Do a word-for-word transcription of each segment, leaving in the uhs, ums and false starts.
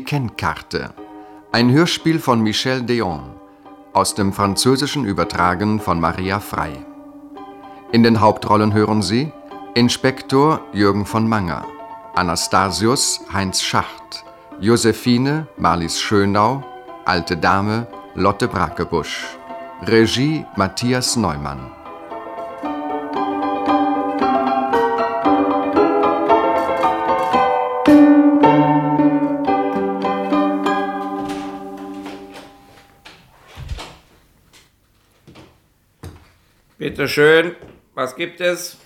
Die Kennkarte. Ein Hörspiel von Michel Deon. Aus dem Französischen übertragen von Maria Frey. In den Hauptrollen hören Sie Inspektor Jürgen von Manger, Anastasius Heinz Schacht, Josephine Marlies Schönau, Alte Dame Lotte Brakebusch. Regie Matthias Neumann. Bitte schön, was gibt es?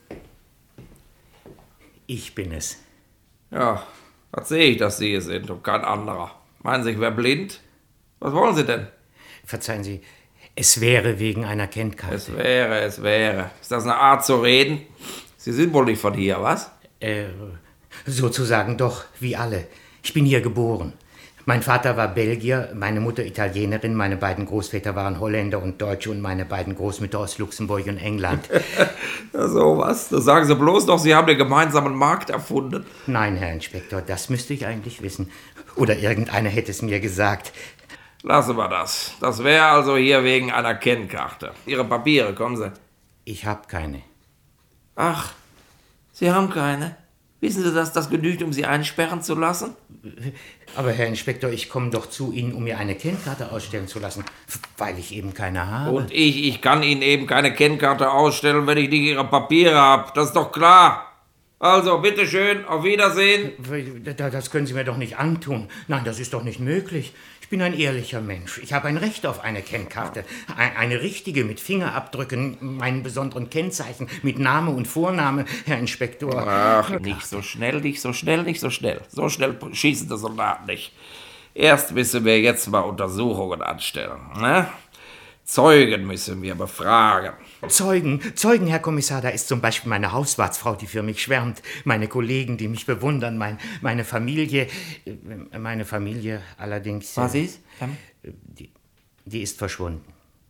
Ich bin es. Ja, das sehe ich, dass Sie es sind und kein anderer. Meinen Sie, ich wäre blind? Was wollen Sie denn? Verzeihen Sie, es wäre wegen einer Kennkarte. Es wäre, es wäre. Ist das eine Art zu reden? Sie sind wohl nicht von hier, was? Äh, sozusagen doch, wie alle. Ich bin hier geboren. Mein Vater war Belgier, meine Mutter Italienerin, meine beiden Großväter waren Holländer und Deutsche und meine beiden Großmütter aus Luxemburg und England. Ja, so was. Das sagen Sie bloß doch, Sie haben den gemeinsamen Markt erfunden. Nein, Herr Inspektor, das müsste ich eigentlich wissen. Oder irgendeiner hätte es mir gesagt. Lassen wir das. Das wäre also hier wegen einer Kennkarte. Ihre Papiere, kommen Sie. Ich habe keine. Ach, Sie haben keine? Wissen Sie, dass das genügt, um Sie einsperren zu lassen? Aber Herr Inspektor, ich komme doch zu Ihnen, um mir eine Kennkarte ausstellen zu lassen, weil ich eben keine habe. Und ich, ich kann Ihnen eben keine Kennkarte ausstellen, wenn ich nicht Ihre Papiere habe. Das ist doch klar. Also, bitteschön, auf Wiedersehen. Das können Sie mir doch nicht antun. Nein, das ist doch nicht möglich. Ich bin ein ehrlicher Mensch. Ich habe ein Recht auf eine Kennkarte. Eine richtige, mit Fingerabdrücken, meinen besonderen Kennzeichen, mit Name und Vorname, Herr Inspektor. Ach, nicht so schnell, nicht so schnell, nicht so schnell. So schnell schießen die Soldaten nicht. Erst müssen wir jetzt mal Untersuchungen anstellen. Ne? Zeugen müssen wir befragen. Zeugen, Zeugen, Herr Kommissar, da ist zum Beispiel meine Hauswartsfrau, die für mich schwärmt, meine Kollegen, die mich bewundern, mein, meine Familie, meine Familie allerdings... Was ist? Die, die ist verschwunden.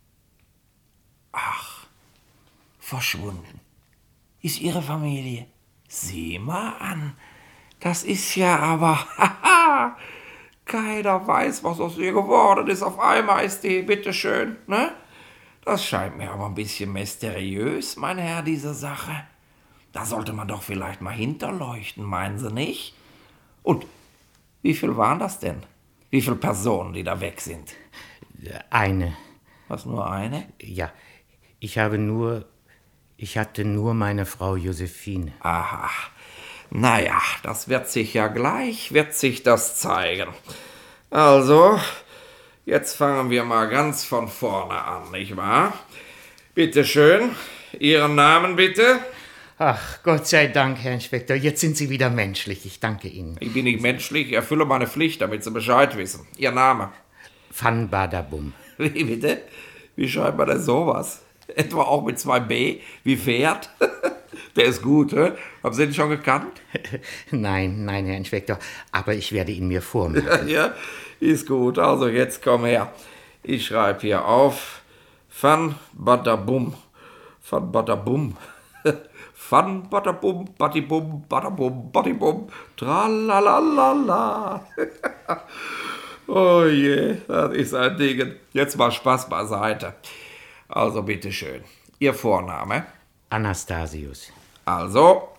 Ach, verschwunden. Ist Ihre Familie? Sieh mal an, das ist ja aber... Haha! Keiner weiß, was aus ihr geworden ist. Auf einmal ist die, bitteschön, ne? Das scheint mir aber ein bisschen mysteriös, mein Herr, diese Sache. Da sollte man doch vielleicht mal hinterleuchten, meinen Sie nicht? Und wie viel waren das denn? Wie viele Personen, die da weg sind? Eine. Was, nur eine? Ja, ich habe nur, ich hatte nur meine Frau Josephine. Aha. Naja, das wird sich ja gleich, wird sich das zeigen. Also, jetzt fangen wir mal ganz von vorne an, nicht wahr? Bitte schön, Ihren Namen bitte? Ach, Gott sei Dank, Herr Inspektor, jetzt sind Sie wieder menschlich, ich danke Ihnen. Ich bin nicht menschlich, ich erfülle meine Pflicht, damit Sie Bescheid wissen. Ihr Name? Van Badabum. Wie bitte? Wie schreibt man denn sowas? Etwa auch mit zwei B, wie Pferd? Der ist gut, hä? Haben Sie den schon gekannt? Nein, nein, Herr Inspektor, aber ich werde ihn mir vormerken. Ja, ist gut. Also jetzt komm her. Ich schreibe hier auf Van Badabum. Van Badabum. Van Badabum, Badibum, Badabum, Badibum. Tralalala. Oh je, das ist ein Ding. Jetzt mal Spaß beiseite. Also bitteschön. Ihr Vorname? Anastasius. Also,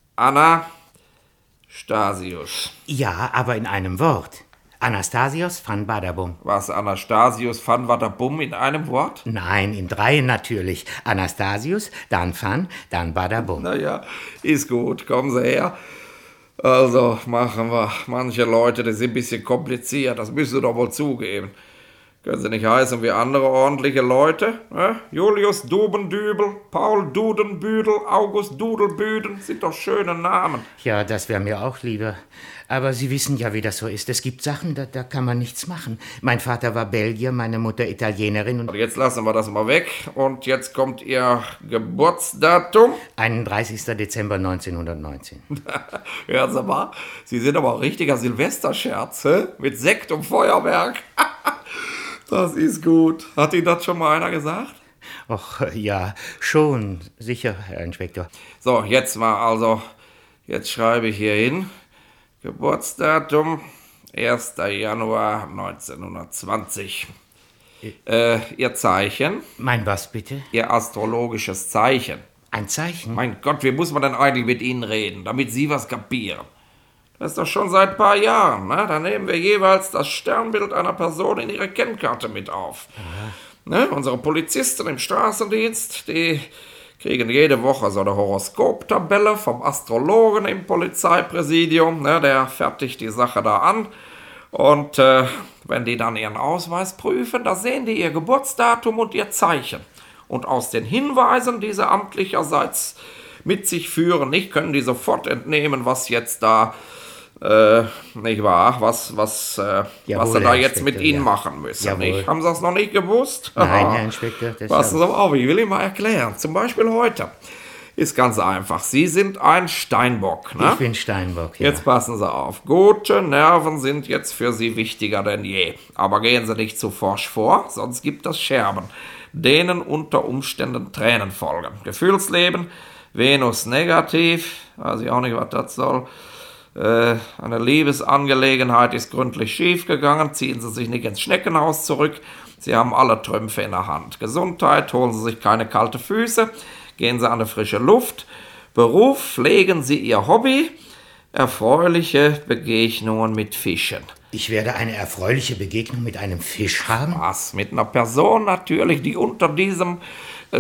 Anastasius. Ja, aber in einem Wort. Anastasius van Badabum. Was, Anastasius van Badabum in einem Wort? Nein, in dreien natürlich. Anastasius, dann van, dann Badabum. Naja, ist gut, kommen Sie her. Also, machen wir. Manche Leute, die sind ein bisschen kompliziert, das müssen Sie doch wohl zugeben. Können Sie nicht heißen wie andere ordentliche Leute? Ne? Julius Dubendübel, Paul Dudenbüdel, August Dudelbüden, sind doch schöne Namen. Ja, das wäre mir auch lieber. Aber Sie wissen ja, wie das so ist. Es gibt Sachen, da, da kann man nichts machen. Mein Vater war Belgier, meine Mutter Italienerin. Und jetzt lassen wir das mal weg. Und jetzt kommt Ihr Geburtsdatum? einunddreißigster Dezember neunzehnhundertneunzehn. Hören Sie mal, Sie sind aber ein richtiger Silvesterscherz, hä? Mit Sekt und Feuerwerk. Das ist gut. Hat Ihnen das schon mal einer gesagt? Ach, ja, schon. Sicher, Herr Inspektor. So, jetzt mal also, jetzt schreibe ich hier hin. Geburtsdatum erster Januar neunzehnhundertzwanzig. Äh, Ihr Zeichen? Mein was bitte? Ihr astrologisches Zeichen. Ein Zeichen? Mein Gott, wie muss man denn eigentlich mit Ihnen reden, damit Sie was kapieren? Das ist doch schon seit ein paar Jahren, ne? Da nehmen wir jeweils das Sternbild einer Person in Ihre Kennkarte mit auf. Ne? Unsere Polizisten im Straßendienst, die kriegen jede Woche so eine Horoskoptabelle vom Astrologen im Polizeipräsidium. Ne? Der fertigt die Sache da an. Und äh, wenn die dann ihren Ausweis prüfen, da sehen die ihr Geburtsdatum und ihr Zeichen. Und aus den Hinweisen, die sie amtlicherseits mit sich führen, nicht, können die sofort entnehmen, was jetzt da, äh, nicht wahr, was, was, äh, Jawohl, was sie da Herr jetzt Inspektor, mit ihnen ja. machen müssen. Jawohl. Nicht? Haben sie das noch nicht gewusst? Nein, Herr Inspektor. Das Passen Sie auf, ich will Ihnen mal erklären. Zum Beispiel heute. Ist ganz einfach. Sie sind ein Steinbock. Ne? Ich bin Steinbock, ja. Jetzt passen Sie auf. Gute Nerven sind jetzt für Sie wichtiger denn je. Aber gehen Sie nicht zu forsch vor, sonst gibt es Scherben, denen unter Umständen Tränen folgen. Gefühlsleben, Venus negativ, weiß ich auch nicht, was das soll. Äh, eine Liebesangelegenheit ist gründlich schiefgegangen. Ziehen Sie sich nicht ins Schneckenhaus zurück. Sie haben alle Trümpfe in der Hand. Gesundheit, holen Sie sich keine kalte Füße. Gehen Sie an die frische Luft. Beruf, pflegen Sie Ihr Hobby. Erfreuliche Begegnungen mit Fischen. Ich werde eine erfreuliche Begegnung mit einem Fisch haben? Was? Mit einer Person natürlich, die unter diesem äh,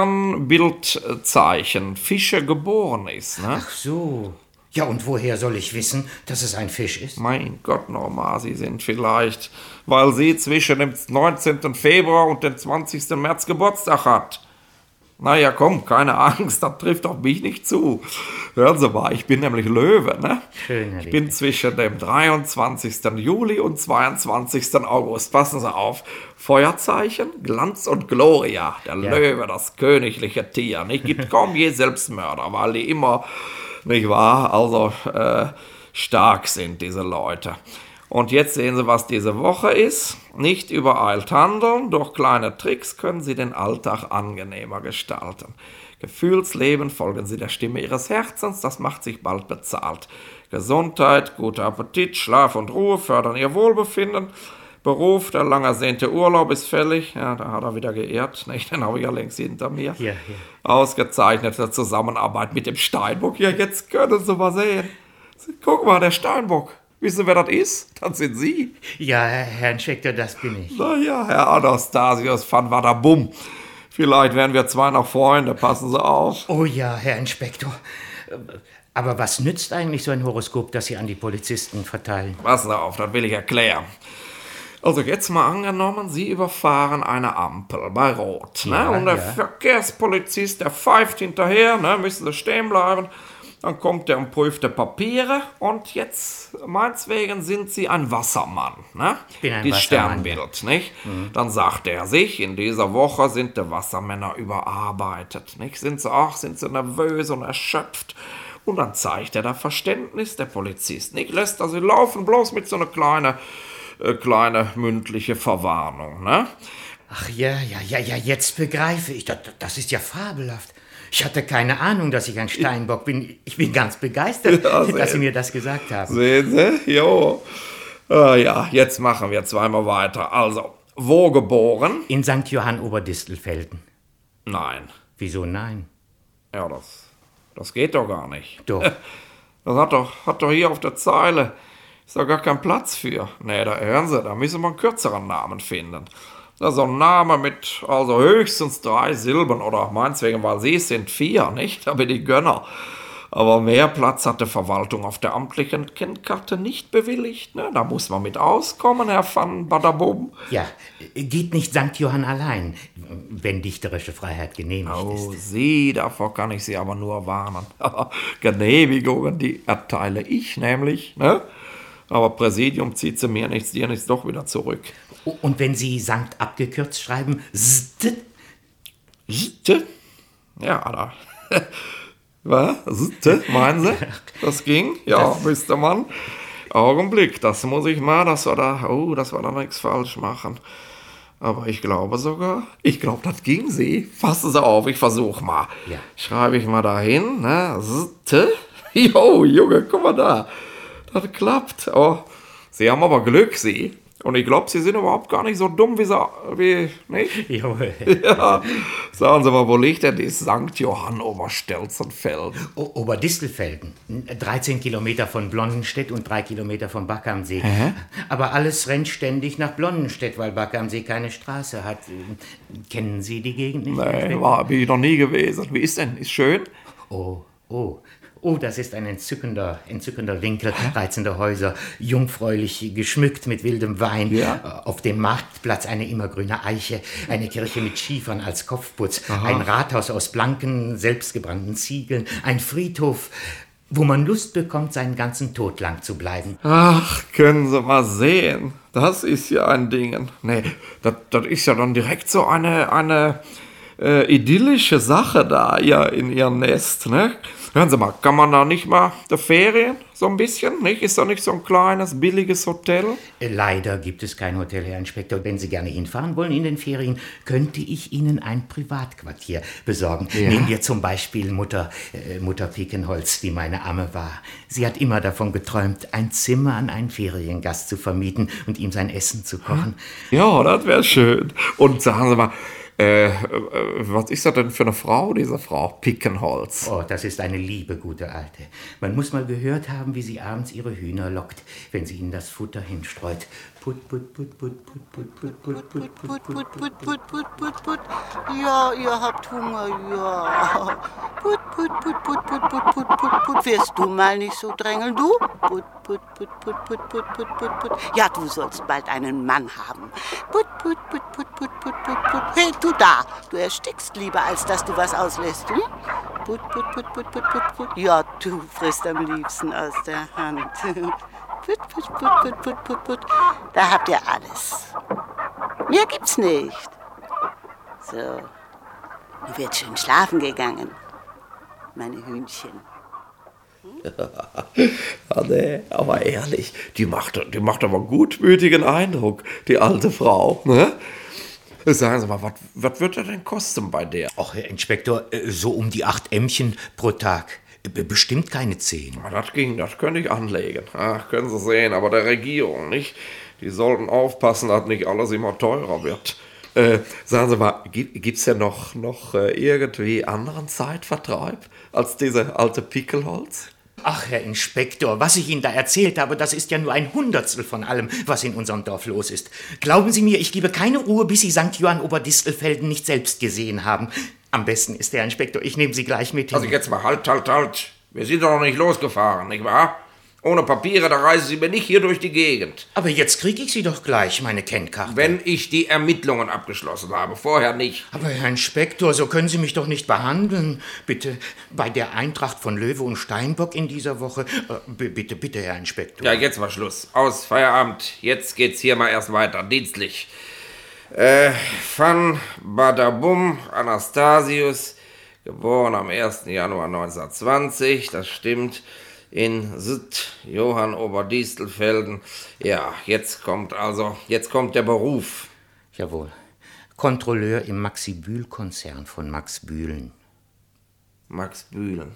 Sternbildzeichen Fische geboren ist. Ne? Ach so. Ja, und woher soll ich wissen, dass es ein Fisch ist? Mein Gott, Norma, Sie sind vielleicht, weil Sie zwischen dem neunzehnten Februar und dem zwanzigsten März Geburtstag hat. Naja, komm, keine Angst, das trifft auf mich nicht zu. Hören Sie mal, ich bin nämlich Löwe, ne? Schön, Herr Ich bin Liebling. zwischen dem dreiundzwanzigsten Juli und zweiundzwanzigsten August. Passen Sie auf. Feuerzeichen, Glanz und Gloria. Der Ja. Löwe, das königliche Tier. Nicht? Gibt kaum je Selbstmörder, weil die immer, nicht wahr, also äh, stark sind, diese Leute. Und jetzt sehen Sie, was diese Woche ist. Nicht übereilt handeln. Durch kleine Tricks können Sie den Alltag angenehmer gestalten. Gefühlsleben, folgen Sie der Stimme Ihres Herzens. Das macht sich bald bezahlt. Gesundheit, guter Appetit, Schlaf und Ruhe fördern Ihr Wohlbefinden. Beruf, der lang ersehnte Urlaub ist fällig. Ja, da hat er wieder geirrt. Nicht, den habe ich ja längst hinter mir. Hier, hier. Ausgezeichnete Zusammenarbeit mit dem Steinbock. Ja, jetzt können Sie mal sehen. Guck mal, der Steinbock. Wissen Sie, wer das ist? Das sind Sie. Ja, Herr Inspektor, das bin ich. Na ja, Herr Anastasius van Wadabum. Vielleicht werden wir zwei noch Freunde. Passen Sie auf. Oh ja, Herr Inspektor. Aber was nützt eigentlich so ein Horoskop, das Sie an die Polizisten verteilen? Passen Sie auf, das will ich erklären. Also jetzt mal angenommen, Sie überfahren eine Ampel bei Rot. Ja, Ne? Und der ja. Verkehrspolizist, der pfeift hinterher, ne? Müssen Sie stehen bleiben. Dann kommt der und prüft die Papiere. Und jetzt, meinetwegen, sind Sie ein Wassermann. Ne? Ich bin ein Die Wassermann, Sternbild, nicht? Dann sagt er sich, in dieser Woche sind die Wassermänner überarbeitet. Nicht? Sind sie auch, sind sie nervös und erschöpft. Und dann zeigt er da Verständnis, der Polizist. Nicht? Lässt er sie laufen, bloß mit so einer kleinen, äh, kleine mündliche Verwarnung. Ne? Ach ja, ja, ja, ja, jetzt begreife ich. Das, das ist ja fabelhaft. Ich hatte keine Ahnung, dass ich ein Steinbock bin. Ich bin ganz begeistert, Ja, dass Sie sehr- mir das gesagt haben. Sehen Sie? Jo. Ah, ja, jetzt machen wir zweimal weiter. Also, wo geboren? In Sankt Johann Oberdistelfelden. Nein. Wieso nein? Ja, das, das geht doch gar nicht. Doch. Das hat doch, hat doch hier auf der Zeile, ist da gar kein Platz für. Nee, da hören Sie, da müssen wir einen kürzeren Namen finden. Das ist so ein Name mit also höchstens drei Silben oder meinetwegen, weil Sie es sind vier, nicht? Da bin ich Gönner. Aber mehr Platz hat die Verwaltung auf der amtlichen Kennkarte nicht bewilligt. Ne? Da muss man mit auskommen, Herr van Badabum. Ja, geht nicht Sankt Johann allein, wenn dichterische Freiheit genehmigt Oh, ist. Sie, davor kann ich Sie aber nur warnen. Genehmigungen, die erteile ich nämlich, ne? Aber Präsidium zieht sie mir nichts, dir nichts doch wieder zurück. Und wenn Sie Sankt abgekürzt schreiben, St, Sitte? Ja, da. Was? Sitte, meinen Sie? Das ging? Ja, müsste man. Augenblick, das muss ich mal, dass wir da, oh, dass wir da nichts falsch machen. Aber ich glaube sogar, ich glaube, das ging Sie. Fassen Sie auf, ich versuche mal. Ja. Schreibe ich mal dahin, ne? Sitte? Jo, Junge, guck mal da. Das klappt. Oh, Sie haben aber Glück, Sie. Und ich glaube, Sie sind überhaupt gar nicht so dumm wie Sie, wie, nicht? Jawohl. Ja, sagen Sie mal, wo liegt denn die Sankt Johann Oberstelzenfelden? O- Oberdistelfelden. dreizehn Kilometer von Blonnenstedt und drei Kilometer vom Back am See. Hä? Aber alles rennt ständig nach Blonnenstedt, weil Back am See keine Straße hat. Kennen Sie die Gegend nicht? Nee, war, bin ich noch nie gewesen. Wie ist denn? Ist schön? Oh, oh. Oh, das ist ein entzückender, entzückender Winkel, reizende Häuser, jungfräulich geschmückt mit wildem Wein. Ja. Auf dem Marktplatz eine immergrüne Eiche, eine Kirche mit Schiefern als Kopfputz, ein Rathaus aus blanken, selbstgebrannten Ziegeln, ein Friedhof, wo man Lust bekommt, seinen ganzen Tod lang zu bleiben. Ach, können Sie mal sehen. Das ist ja ein Ding. Nee, das, das ist ja dann direkt so eine, eine äh, idyllische Sache da, ja, in Ihrem Nest, ne? Hören Sie mal, kann man da nicht mal der Ferien so ein bisschen, nicht? Ist da nicht so ein kleines, billiges Hotel? Leider gibt es kein Hotel, Herr Inspektor. Wenn Sie gerne hinfahren wollen in den Ferien, könnte ich Ihnen ein Privatquartier besorgen. Ja. Nehmen wir zum Beispiel Mutter, äh, Mutter Pikenholz, die meine Amme war. Sie hat immer davon geträumt, ein Zimmer an einen Feriengast zu vermieten und ihm sein Essen zu kochen. Ja, das wäre schön. Und sagen Sie mal, Äh, äh, was ist das denn für eine Frau, diese Frau Pikenholz? Oh, das ist eine liebe, gute Alte. Man muss mal gehört haben, wie sie abends ihre Hühner lockt, wenn sie ihnen das Futter hinstreut. Put, put, put, put, put, put, put, put, put, put, put, put, put, put, put, put. Ja, ihr habt Hunger, ja. Put, put, put, put, put, put, put, put, put. Wirst du mal nicht so drängeln, du? Put, put, put, put, put, put, put, put, put. Ja, du sollst bald einen Mann haben. Put, put, put, put, put, put, put, put. Hey, du da, du erstickst lieber, als dass du was auslässt, hm? Put, put, put, put, put, put, put. Ja, du frisst am liebsten aus der Hand. Put, put, put, put, put, put, put. Da habt ihr alles. Mehr gibt's nicht. So, nun wird schön schlafen gegangen, meine Hühnchen. Ja, nee, aber ehrlich, die macht, die macht aber gutmütigen Eindruck, die alte Frau, ne? Sagen Sie mal, was, was wird das denn kosten bei der? Ach, Herr Inspektor, äh, so um die acht Ämmchen pro Tag. Be- Bestimmt keine zehn. Na, das ging, das könnte ich anlegen. Ach, können Sie sehen, aber der Regierung, nicht? Die sollten aufpassen, dass nicht alles immer teurer wird. Äh, sagen Sie mal, gibt, gibt's ja noch, noch äh, irgendwie anderen Zeitvertreib als diese alte Pickelholz? Ach, Herr Inspektor, was ich Ihnen da erzählt habe, das ist ja nur ein Hundertstel von allem, was in unserem Dorf los ist. Glauben Sie mir, ich gebe keine Ruhe, bis Sie Sankt Johann Oberdistelfelden nicht selbst gesehen haben. Am besten ist, Herr Inspektor, ich nehme Sie gleich mit hin. Also jetzt mal, halt, halt, halt. Wir sind doch noch nicht losgefahren, nicht wahr? Ohne Papiere, da reisen Sie mir nicht hier durch die Gegend. Aber jetzt kriege ich Sie doch gleich, meine Kennkarte. Wenn ich die Ermittlungen abgeschlossen habe, vorher nicht. Aber Herr Inspektor, so können Sie mich doch nicht behandeln. Bitte, bei der Eintracht von Löwe und Steinbock in dieser Woche. Äh, b- bitte, bitte, Herr Inspektor. Ja, jetzt war Schluss. Aus, Feierabend. Jetzt geht's hier mal erst weiter, dienstlich. Äh, Van Badabum Anastasius, geboren am ersten Januar neunzehnhundertzwanzig, das stimmt, in Süd Johann Oberdistelfelden. Ja, jetzt kommt also, jetzt kommt der Beruf. Jawohl. Kontrolleur im Maxi-Bühl-Konzern von Max Bühlen. Max Bühlen.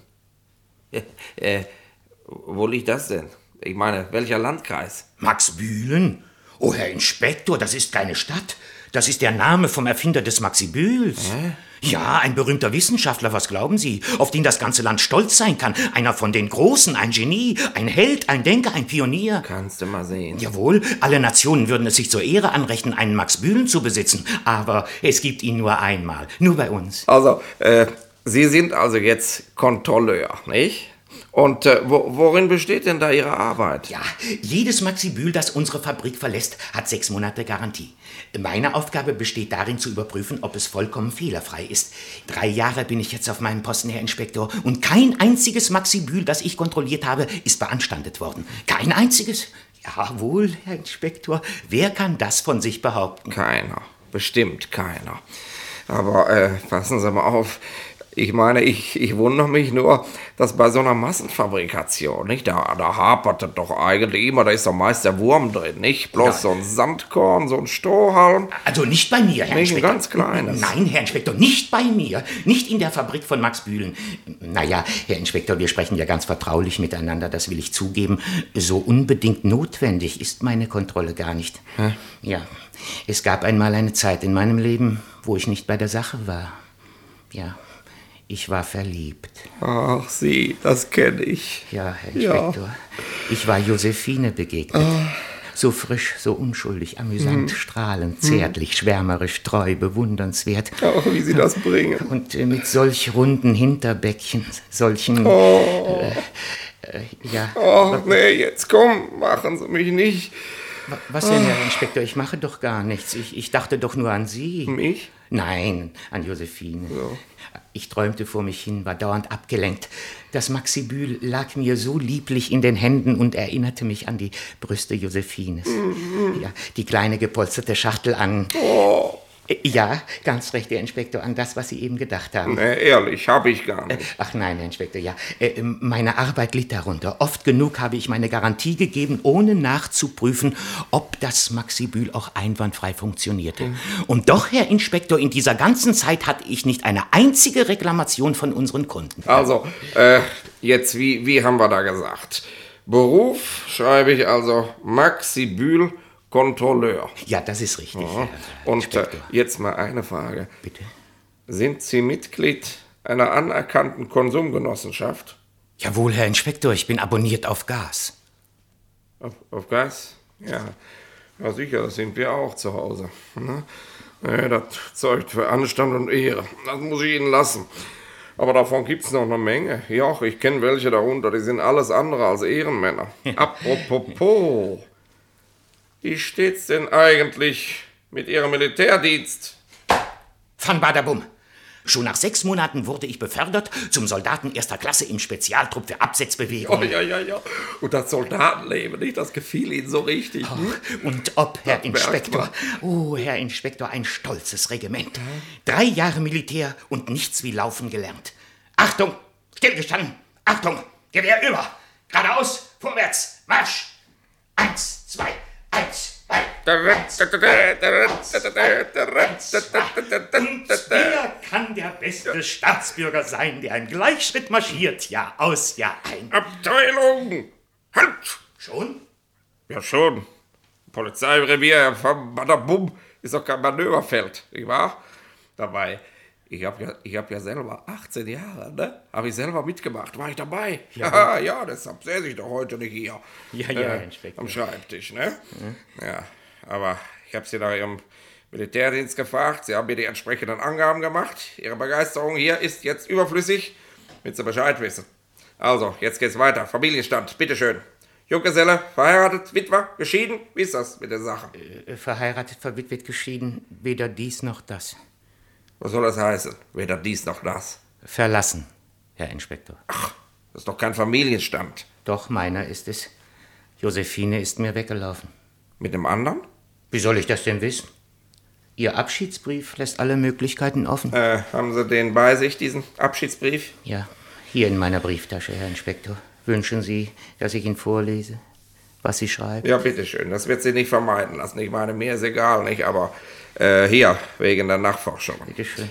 äh, wo liegt das denn? Ich meine, welcher Landkreis? Max Bühlen? Oh, Herr Inspektor, das ist keine Stadt. Das ist der Name vom Erfinder des Maxi Bühls. Hä? Ja, ein berühmter Wissenschaftler, was glauben Sie, auf den das ganze Land stolz sein kann. Einer von den Großen, ein Genie, ein Held, ein Denker, ein Pionier. Kannst du mal sehen. Jawohl, alle Nationen würden es sich zur Ehre anrechnen, einen Max Bühlen zu besitzen. Aber es gibt ihn nur einmal, nur bei uns. Also, äh, Sie sind also jetzt Kontrolleur, nicht? Und äh, wo, worin besteht denn da Ihre Arbeit? Ja, jedes Maxi Bühl, das unsere Fabrik verlässt, hat sechs Monate Garantie. Meine Aufgabe besteht darin, zu überprüfen, ob es vollkommen fehlerfrei ist. Drei Jahre bin ich jetzt auf meinem Posten, Herr Inspektor, und kein einziges Maxi Bühl, das ich kontrolliert habe, ist beanstandet worden. Kein einziges. Jawohl, Herr Inspektor, wer kann das von sich behaupten? Keiner, bestimmt keiner. Aber äh, passen Sie mal auf, Ich meine, ich, ich wundere mich nur, dass bei so einer Massenfabrikation, nicht, da, da hapert es doch eigentlich immer, da ist doch meist der Wurm drin, nicht? Bloß ja. so ein Sandkorn, so ein Strohhalm. Also nicht bei mir, Herr nicht Inspektor. Ein ganz kleines. Nein, Herr Inspektor, nicht bei mir. Nicht in der Fabrik von Max Bühlen. Naja, Herr Inspektor, wir sprechen ja ganz vertraulich miteinander, das will ich zugeben. So unbedingt notwendig ist meine Kontrolle gar nicht. Hä? Ja, es gab einmal eine Zeit in meinem Leben, wo ich nicht bei der Sache war. Ja, ich war verliebt. Ach, Sie, das kenne ich. Ja, Herr Inspektor, ja. Ich war Josephine begegnet. Oh. So frisch, so unschuldig, amüsant, hm. strahlend, zärtlich, hm. schwärmerisch, treu, bewundernswert. Ach, wie Sie das bringen. Und äh, mit solch runden Hinterbäckchen, solchen... Oh. Äh, äh, ja. Oh, nee, jetzt komm, machen Sie mich nicht. Was denn, Herr Inspektor? Ich mache doch gar nichts. Ich, ich dachte doch nur an Sie. Mich? Nein, an Josephine. So. Ich träumte vor mich hin, war dauernd abgelenkt. Das Maxibühl lag mir so lieblich in den Händen und erinnerte mich an die Brüste Josephines. Mhm. Ja, die kleine gepolsterte Schachtel an... Oh. Ja, ganz recht, Herr Inspektor, an das, was Sie eben gedacht haben. Nee, ehrlich, habe ich gar nicht. Ach nein, Herr Inspektor, ja. Meine Arbeit litt darunter. Oft genug habe ich meine Garantie gegeben, ohne nachzuprüfen, ob das Maxibühl auch einwandfrei funktionierte. Mhm. Und doch, Herr Inspektor, in dieser ganzen Zeit hatte ich nicht eine einzige Reklamation von unseren Kunden. Also, äh, jetzt, wie, wie haben wir da gesagt? Beruf schreibe ich also Maxibühl Kontrolleur. Ja, das ist richtig. Ja. Und äh, jetzt mal eine Frage. Bitte? Sind Sie Mitglied einer anerkannten Konsumgenossenschaft? Jawohl, Herr Inspektor, ich bin abonniert auf Gas. Auf, auf Gas? Ja. Ja, sicher, das sind wir auch zu Hause. Ne? Ja, das zeugt für Anstand und Ehre. Das muss ich Ihnen lassen. Aber davon gibt es noch eine Menge. Ja, ich kenne welche darunter, die sind alles andere als Ehrenmänner. Apropos. Wie steht's denn eigentlich mit Ihrem Militärdienst? Van Badabum. Schon nach sechs Monaten wurde ich befördert zum Soldaten erster Klasse im Spezialtrupp für Absetzbewegungen. Oh, ja, ja, ja. Und das Soldatenleben, nicht? Das gefiel Ihnen so richtig. Oh, hm? Und ob, Herr das Inspektor. Oh, Herr Inspektor, ein stolzes Regiment. Hm? Drei Jahre Militär und nichts wie Laufen gelernt. Achtung, stillgestanden. Achtung, Gewehr über. Geradeaus, vorwärts, Marsch. Eins, zwei, eins, zwei. Und wer kann der beste Staatsbürger sein, der im Gleichschritt marschiert, Jahr aus, Jahr ein? Abteilung! Halt! Schon? Ja, schon. Polizeirevier vom Badabum ist doch kein Manöverfeld, nicht wahr? Dabei, ich habe ja, ich hab ja selber achtzehn Jahre, ne? Habe ich selber mitgemacht, war ich dabei. Ja, ja, deshalb säße ich doch heute nicht hier. Ja, ja, äh, Inspektor. Am Schreibtisch, ne? Ja, ja, aber ich habe Sie nach Ihrem Militärdienst gefragt, Sie haben mir die entsprechenden Angaben gemacht. Ihre Begeisterung hier ist jetzt überflüssig, damit Sie Bescheid wissen. Also, jetzt geht's weiter. Familienstand, bitteschön. Junggeselle, verheiratet, Witwer, geschieden? Wie ist das mit der Sache? Äh, verheiratet, verwitwet, geschieden, weder dies noch das. Was soll das heißen? Weder dies noch das. Verlassen, Herr Inspektor. Ach, das ist doch kein Familienstand. Doch, meiner ist es. Josephine ist mir weggelaufen. Mit dem anderen? Wie soll ich das denn wissen? Ihr Abschiedsbrief lässt alle Möglichkeiten offen. Äh, haben Sie den bei sich, diesen Abschiedsbrief? Ja, hier in meiner Brieftasche, Herr Inspektor. Wünschen Sie, dass ich ihn vorlese, was Sie schreiben? Ja, bitteschön. Das wird Sie nicht vermeiden lassen. Ich meine, mir ist egal, nicht? Aber äh, hier, wegen der Nachforschung. Bitteschön.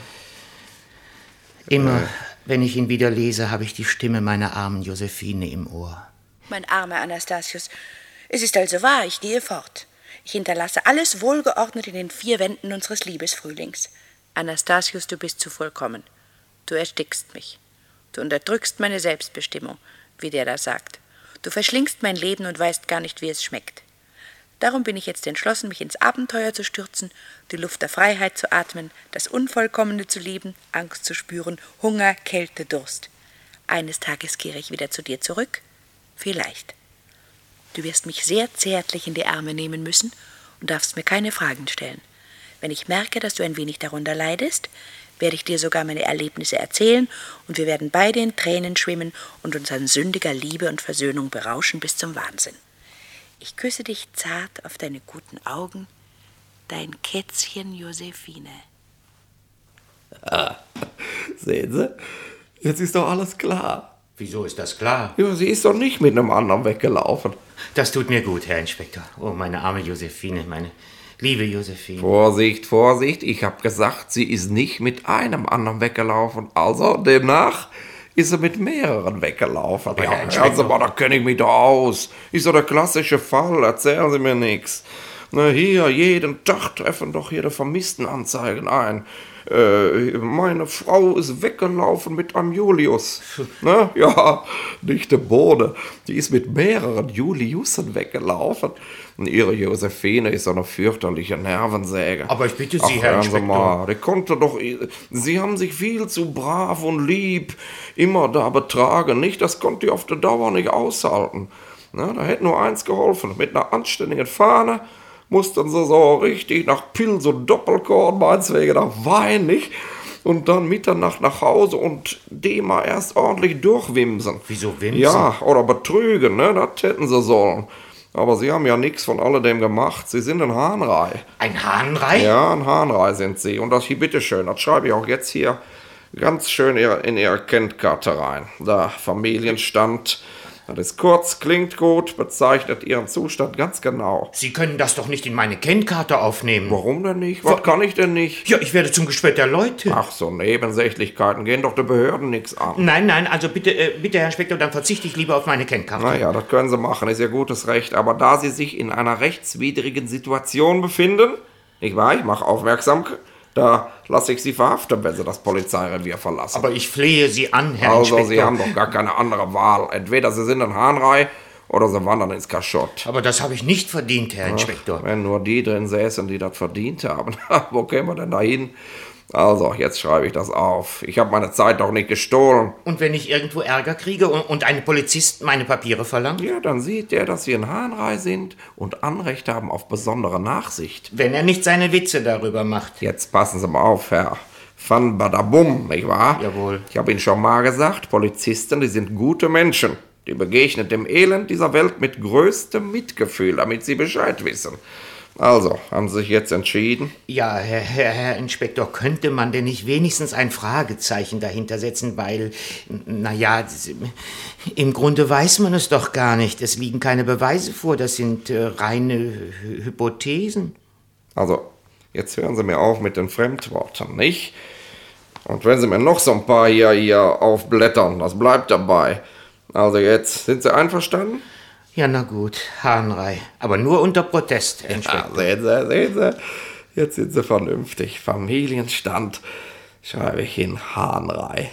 Immer, äh. wenn ich ihn wieder lese, habe ich die Stimme meiner armen Josephine im Ohr. Mein armer Anastasius, es ist also wahr, ich gehe fort. Ich hinterlasse alles wohlgeordnet in den vier Wänden unseres Liebesfrühlings. Anastasius, du bist zu vollkommen. Du erstickst mich. Du unterdrückst meine Selbstbestimmung, wie der da sagt. Du verschlingst mein Leben und weißt gar nicht, wie es schmeckt. Darum bin ich jetzt entschlossen, mich ins Abenteuer zu stürzen, die Luft der Freiheit zu atmen, das Unvollkommene zu lieben, Angst zu spüren, Hunger, Kälte, Durst. Eines Tages kehre ich wieder zu dir zurück. Vielleicht. Du wirst mich sehr zärtlich in die Arme nehmen müssen und darfst mir keine Fragen stellen. Wenn ich merke, dass du ein wenig darunter leidest, werde ich dir sogar meine Erlebnisse erzählen und wir werden beide in Tränen schwimmen und uns an sündiger Liebe und Versöhnung berauschen bis zum Wahnsinn. Ich küsse dich zart auf deine guten Augen, dein Kätzchen Josephine. Sehen Sie, jetzt ist doch alles klar. Wieso ist das klar? Ja, sie ist doch nicht mit einem anderen weggelaufen. Das tut mir gut, Herr Inspektor. Oh, meine arme Josephine, meine liebe Josephine. Vorsicht, Vorsicht, ich habe gesagt, sie ist nicht mit einem anderen weggelaufen. Also, demnach ist sie mit mehreren weggelaufen. Aber ja, Herr Inspektor- hören Sie mal, da kenne ich mich doch aus. Ist doch der klassische Fall, erzählen Sie mir nichts. Na hier, jeden Tag treffen doch hier die Vermisstenanzeigen ein. Äh, meine Frau ist weggelaufen mit einem Julius. Ne? Ja, nicht die Bode. Die ist mit mehreren Juliussen weggelaufen. Und ihre Josephine ist so eine fürchterliche Nervensäge. Aber ich bitte Sie, Ach, Herr hören Sie Inspektor. mal, die konnte doch... Sie haben sich viel zu brav und lieb immer da betragen. Nicht, das konnte die auf der Dauer nicht aushalten. Na, da hätte nur eins geholfen. Mit einer anständigen Fahne mussten sie so richtig nach Pils und Doppelkorn, meinetwegen nach Wein, nicht? Und dann Mitternacht nach Hause und die mal erst ordentlich durchwimsen. Wieso wimsen? Ja, oder betrügen, ne? Das hätten sie sollen. Aber sie haben ja nichts von alledem gemacht. Sie sind ein Hahnrei. Ein Hahnrei? Ja, ein Hahnrei sind sie. Und das hier, bitteschön, das schreibe ich auch jetzt hier ganz schön in ihre Kennkarte rein. Da, Familienstand. Das ist kurz, klingt gut, bezeichnet ihren Zustand ganz genau. Sie können das doch nicht in meine Kennkarte aufnehmen. Warum denn nicht? Was kann ich denn nicht? Ja, ich werde zum Gespött der Leute. Ach so, Nebensächlichkeiten gehen doch der Behörden nichts an. Nein, nein, also bitte, äh, bitte, Herr Inspektor, dann verzichte ich lieber auf meine Kennkarte. Naja, das können Sie machen, ist Ihr gutes Recht. Aber da Sie sich in einer rechtswidrigen Situation befinden, nicht wahr, ich mache aufmerksam, da lasse ich Sie verhaften, wenn Sie das Polizeirevier verlassen. Aber ich flehe Sie an, Herr also, Inspektor. Sie haben doch gar keine andere Wahl. Entweder Sie sind ein Hahnrei oder Sie wandern ins Kaschott. Aber das habe ich nicht verdient, Herr Inspektor. Wenn nur die drin säßen, die das verdient haben. Wo kämen wir denn da hin? Also, jetzt schreibe ich das auf. Ich habe meine Zeit doch nicht gestohlen. Und wenn ich irgendwo Ärger kriege und, und ein Polizist meine Papiere verlangt? Ja, dann sieht der, dass Sie ein Hahnrei sind und Anrecht haben auf besondere Nachsicht. Wenn er nicht seine Witze darüber macht. Jetzt passen Sie mal auf, Herr Van Badabum, nicht wahr? Jawohl. Ich habe Ihnen schon mal gesagt, Polizisten, die sind gute Menschen. Die begegnen dem Elend dieser Welt mit größtem Mitgefühl, damit sie Bescheid wissen. Also, haben Sie sich jetzt entschieden? Ja, Herr, Herr, Herr Inspektor, könnte man denn nicht wenigstens ein Fragezeichen dahinter setzen, weil, naja, im Grunde weiß man es doch gar nicht. Es liegen keine Beweise vor, das sind äh, reine Hy- Hypothesen. Also, jetzt hören Sie mir auf mit den Fremdworten, nicht? Und wenn Sie mir noch so ein paar hier, hier aufblättern, das bleibt dabei. Also jetzt, sind Sie einverstanden? Ja, na gut, Hahnrei. Aber nur unter Protest, Herr Ja, Inspektor. sehen Sie, sehen Sie. Jetzt sind Sie vernünftig. Familienstand schreibe ich hin, Hahnrei.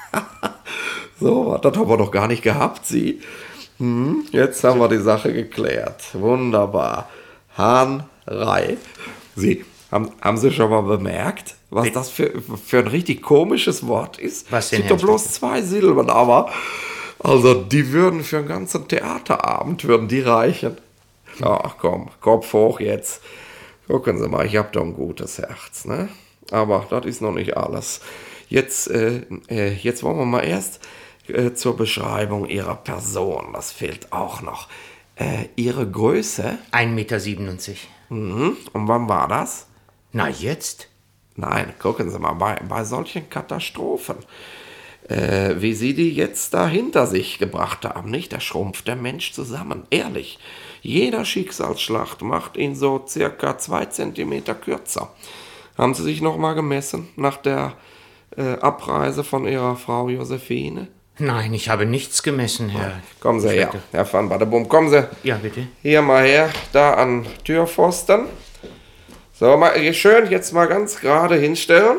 So, das haben wir doch gar nicht gehabt, Sie. Hm, jetzt haben wir die Sache geklärt. Wunderbar. Hahnrei. Sie, haben, haben Sie schon mal bemerkt, was das für, für ein richtig komisches Wort ist? Was denn, Es gibt doch Herr bloß zwei Silben, aber... Also, die würden für einen ganzen Theaterabend, würden die reichen. Ach komm, Kopf hoch jetzt. Gucken Sie mal, ich hab doch ein gutes Herz, ne? Aber das ist noch nicht alles. Jetzt, äh, äh, jetzt wollen wir mal erst äh, zur Beschreibung Ihrer Person. Das fehlt auch noch. Äh, Ihre Größe? ein Meter siebenundsiebzig. Mhm. Und wann war das? Na, jetzt? Nein, gucken Sie mal, bei, bei solchen Katastrophen, äh, wie Sie die jetzt da hinter sich gebracht haben, nicht? Da schrumpft der Mensch zusammen, ehrlich. Jeder Schicksalsschlag macht ihn so circa zwei Zentimeter kürzer. Haben Sie sich noch mal gemessen nach der äh, Abreise von Ihrer Frau Josephine? Nein, ich habe nichts gemessen, Herr. Kommen Sie her, Inspektor. Herr van Badebum, kommen Sie Ja, bitte. hier mal her, da an Türpfosten. So, mal schön jetzt mal ganz gerade hinstellen.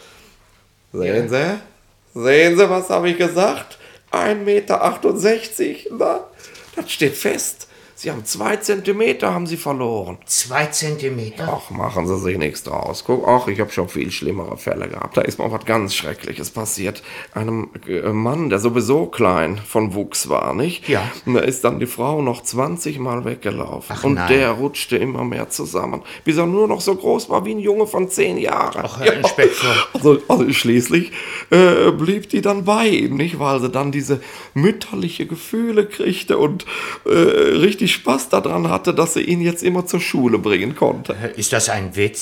Sehen Sie? Sehen Sie, was habe ich gesagt? ein Meter achtundsechzig, na, das steht fest. Sie haben zwei Zentimeter, haben Sie verloren. Zwei Zentimeter? Ach, machen Sie sich nichts draus. Guck, ach, ich habe schon viel schlimmere Fälle gehabt. Da ist mal was ganz Schreckliches passiert. Einem äh, Mann, der sowieso klein von Wuchs war, nicht? Ja. Und da ist dann die Frau noch zwanzig Mal weggelaufen. Ach, und nein. der rutschte immer mehr zusammen, bis er nur noch so groß war wie ein Junge von zehn Jahren. Ach, Herr Inspektor. Also, also schließlich äh, blieb die dann bei ihm, nicht? Weil sie dann diese mütterliche Gefühle kriegte und äh, richtig Spaß daran hatte, dass sie ihn jetzt immer zur Schule bringen konnte. Ist das ein Witz?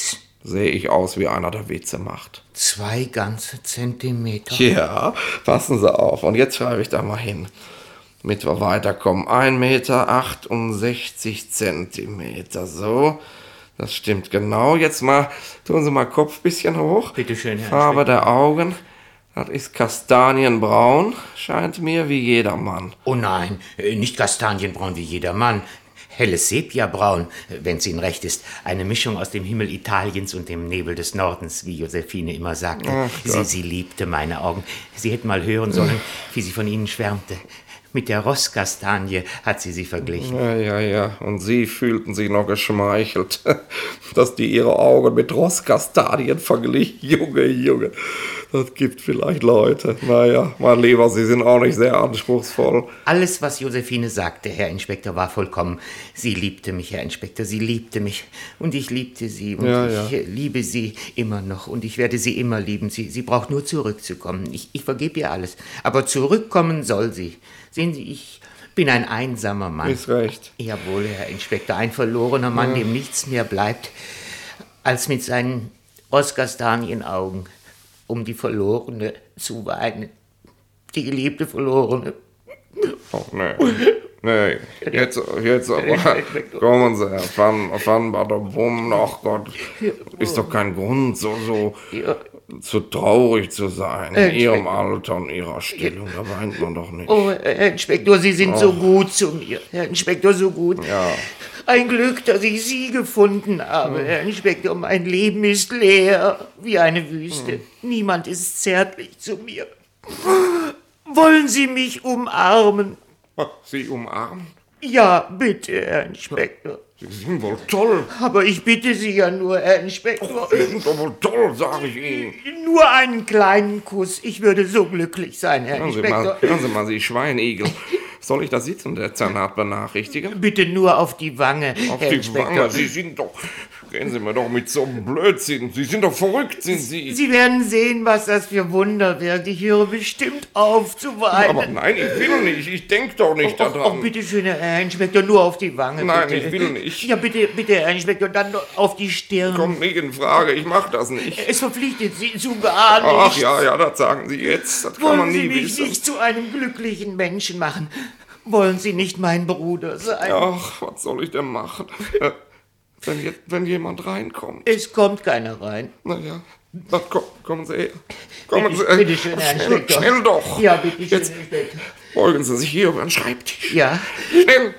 sehe ich aus wie einer, der Witze macht. Zwei ganze Zentimeter? Ja, passen Sie auf. Und jetzt schreibe ich da mal hin, damit wir weiterkommen. ein Meter achtundsechzig Zentimeter, so. Das stimmt genau. Jetzt mal, tun Sie mal Kopf ein bisschen hoch. Bitte schön, Herr Farbe Inspektor. der Augen, das ist kastanienbraun, scheint mir, wie jedermann. Oh nein, äh, nicht kastanienbraun wie jedermann. Helles Sepiabraun, wenn es Ihnen recht ist. Eine Mischung aus dem Himmel Italiens und dem Nebel des Nordens, wie Josephine immer sagte. Ach sie, Gott. sie liebte meine Augen. Sie hätten mal hören sollen, wie sie von ihnen schwärmte. Mit der Rosskastanie hat sie sie verglichen. Ja, ja, ja. Und Sie fühlten sich noch geschmeichelt, dass die ihre Augen mit Rosskastanien verglichen. Junge, Junge, das gibt vielleicht Leute. Naja, mein Lieber, Sie sind auch nicht sehr anspruchsvoll. Alles, was Josephine sagte, Herr Inspektor, war vollkommen. Sie liebte mich, Herr Inspektor, sie liebte mich. Und ich liebte sie und Ja, ich ja. liebe sie immer noch. Und ich werde sie immer lieben. Sie, sie braucht nur zurückzukommen. Ich, ich vergebe ihr alles. Aber zurückkommen soll sie. Sehen Sie, ich bin ein einsamer Mann. Ist recht. Jawohl, Herr Inspektor, ein verlorener Mann, Ja. dem nichts mehr bleibt, als mit seinen Rosskastanienaugen, um die Verlorene zu weinen. Die geliebte Verlorene. Oh, nee. Nee, jetzt, jetzt aber kommen Sie, Herr Van, Van Badabum, ach Gott, ist doch kein Grund, so, so, so traurig zu sein. In Ihrem Alter und Ihrer Stellung, da weint man doch nicht. Oh, Herr Inspektor, Sie sind so gut zu mir. Herr Inspektor, so gut. Ja. Ein Glück, dass ich Sie gefunden habe, Herr Inspektor. Mein Leben ist leer, wie eine Wüste. Niemand ist zärtlich zu mir. Wollen Sie mich umarmen? Sie umarmen? Ja, bitte, Herr Inspektor. Sie sind wohl toll. Aber ich bitte Sie ja nur, Herr Inspektor. Sie sind doch wohl toll, sage ich Ihnen. Nur einen kleinen Kuss. Ich würde so glücklich sein, Herr Hören Sie Inspektor. mal, hören Sie mal, Sie Schweinigel. Soll ich das Sitzen der Zahnarzt benachrichtigen? Bitte nur auf die Wange, Auf Herr die Inspektor. Wange, Sie sind doch... Gehen Sie mir doch mit so einem Blödsinn. Sie sind doch verrückt, sind Sie. Sie werden sehen, was das für Wunder wirkt. Ich höre bestimmt auf zu weinen. Aber nein, ich will nicht. Ich denke doch nicht Oh, daran. oh, bitte schön, Herr Inspektor, nur auf die Wange. Nein, bitte. ich will nicht. Ja, bitte, bitte, Herr Inspektor, dann nur auf die Stirn. Kommt nicht in Frage. Ich mach das nicht. Es verpflichtet Sie zu gar Ach nichts. ja, ja, das sagen Sie jetzt. Das kann Wollen man Sie nie mich wissen. nicht zu einem glücklichen Menschen machen? Wollen Sie nicht mein Bruder sein? Ach, was soll ich denn machen? Äh, Wenn, jetzt, wenn jemand reinkommt. Es kommt keiner rein. Naja, dann komm, kommen Sie her. Kommen Bitte, Sie her. bitte schön, Herr Schnell, Inspektor. schnell doch. Ja, bitte schön, Jetzt Herr Inspektor. beugen Sie sich hier über den Schreibtisch. Ja, Schnell.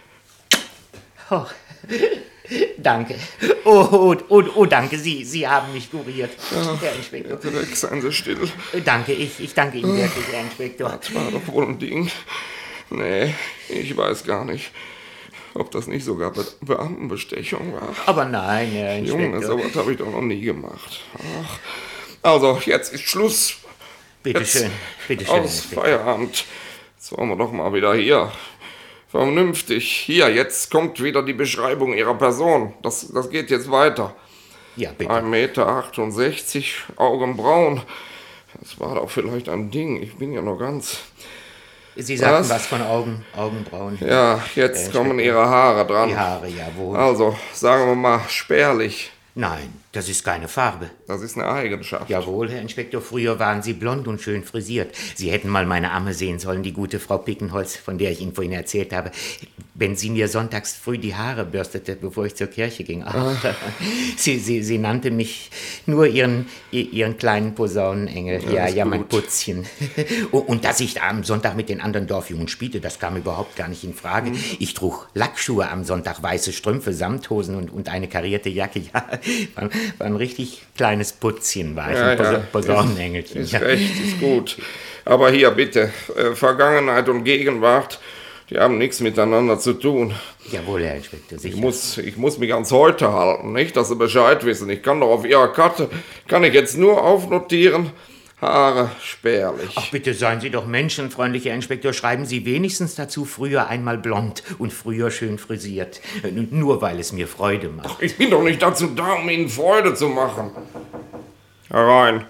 oh. Danke. Oh, oh, oh, oh, danke, Sie, Sie haben mich kuriert, Herr Inspektor. Direkt seien Sie still. Danke, ich, ich danke Ihnen wirklich, Herr Inspektor. Das war doch wohl ein Ding. Nee, ich weiß gar nicht, ob das nicht sogar Be Beamtenbestechung war. Aber nein, Herr Inspektor. Junge, sowas habe ich doch noch nie gemacht. Ach. Also, jetzt ist Schluss. Bitte Jetzt schön, bitte schön, Herr Aus, Inspektor. Feierabend. Jetzt wollen wir doch mal wieder hier. Vernünftig. Hier, jetzt kommt wieder die Beschreibung Ihrer Person. Das, das geht jetzt weiter. Ja, bitte. ein Meter achtundsechzig, Augenbraun. Das war doch vielleicht ein Ding. Ich bin ja noch ganz... Sie sagten Was? was von Augen, Augenbrauen. Ja, jetzt Äh, kommen Inspektor. Ihre Haare dran. Die Haare, jawohl. Also, sagen wir mal, spärlich. Nein, das ist keine Farbe. Das ist eine Eigenschaft. Jawohl, Herr Inspektor, früher waren Sie blond und schön frisiert. Sie hätten mal meine Amme sehen sollen, die gute Frau Pickenholz, von der ich Ihnen vorhin erzählt habe. Wenn sie mir sonntags früh die Haare bürstete, bevor ich zur Kirche ging. Ach, sie, sie, sie nannte mich nur ihren, ihren kleinen Posaunenengel. Ja, ist ja, mein gut. Putzchen. Und, und dass ich am Sonntag mit den anderen Dorfjungen spielte, das kam überhaupt gar nicht in Frage. Ich trug Lackschuhe am Sonntag, weiße Strümpfe, Samthosen und, und eine karierte Jacke. Ja, war, war ein richtig kleines Putzchen, war ich. Ja, ein Pos ja. Posaunenengelchen. Ist Ja. recht, ist gut. Aber hier bitte, äh, Vergangenheit und Gegenwart, die haben nichts miteinander zu tun. Jawohl, Herr Inspektor, Ich sicher. muss, ich muss mich ans Heute halten, nicht, dass Sie Bescheid wissen. Ich kann doch auf Ihrer Karte, kann ich jetzt nur aufnotieren, Haare spärlich. Ach, bitte seien Sie doch menschenfreundlich, Herr Inspektor. Schreiben Sie wenigstens dazu früher einmal blond und früher schön frisiert. Äh, Nur weil es mir Freude macht. Ich bin doch nicht dazu da, um Ihnen Freude zu machen. Herein.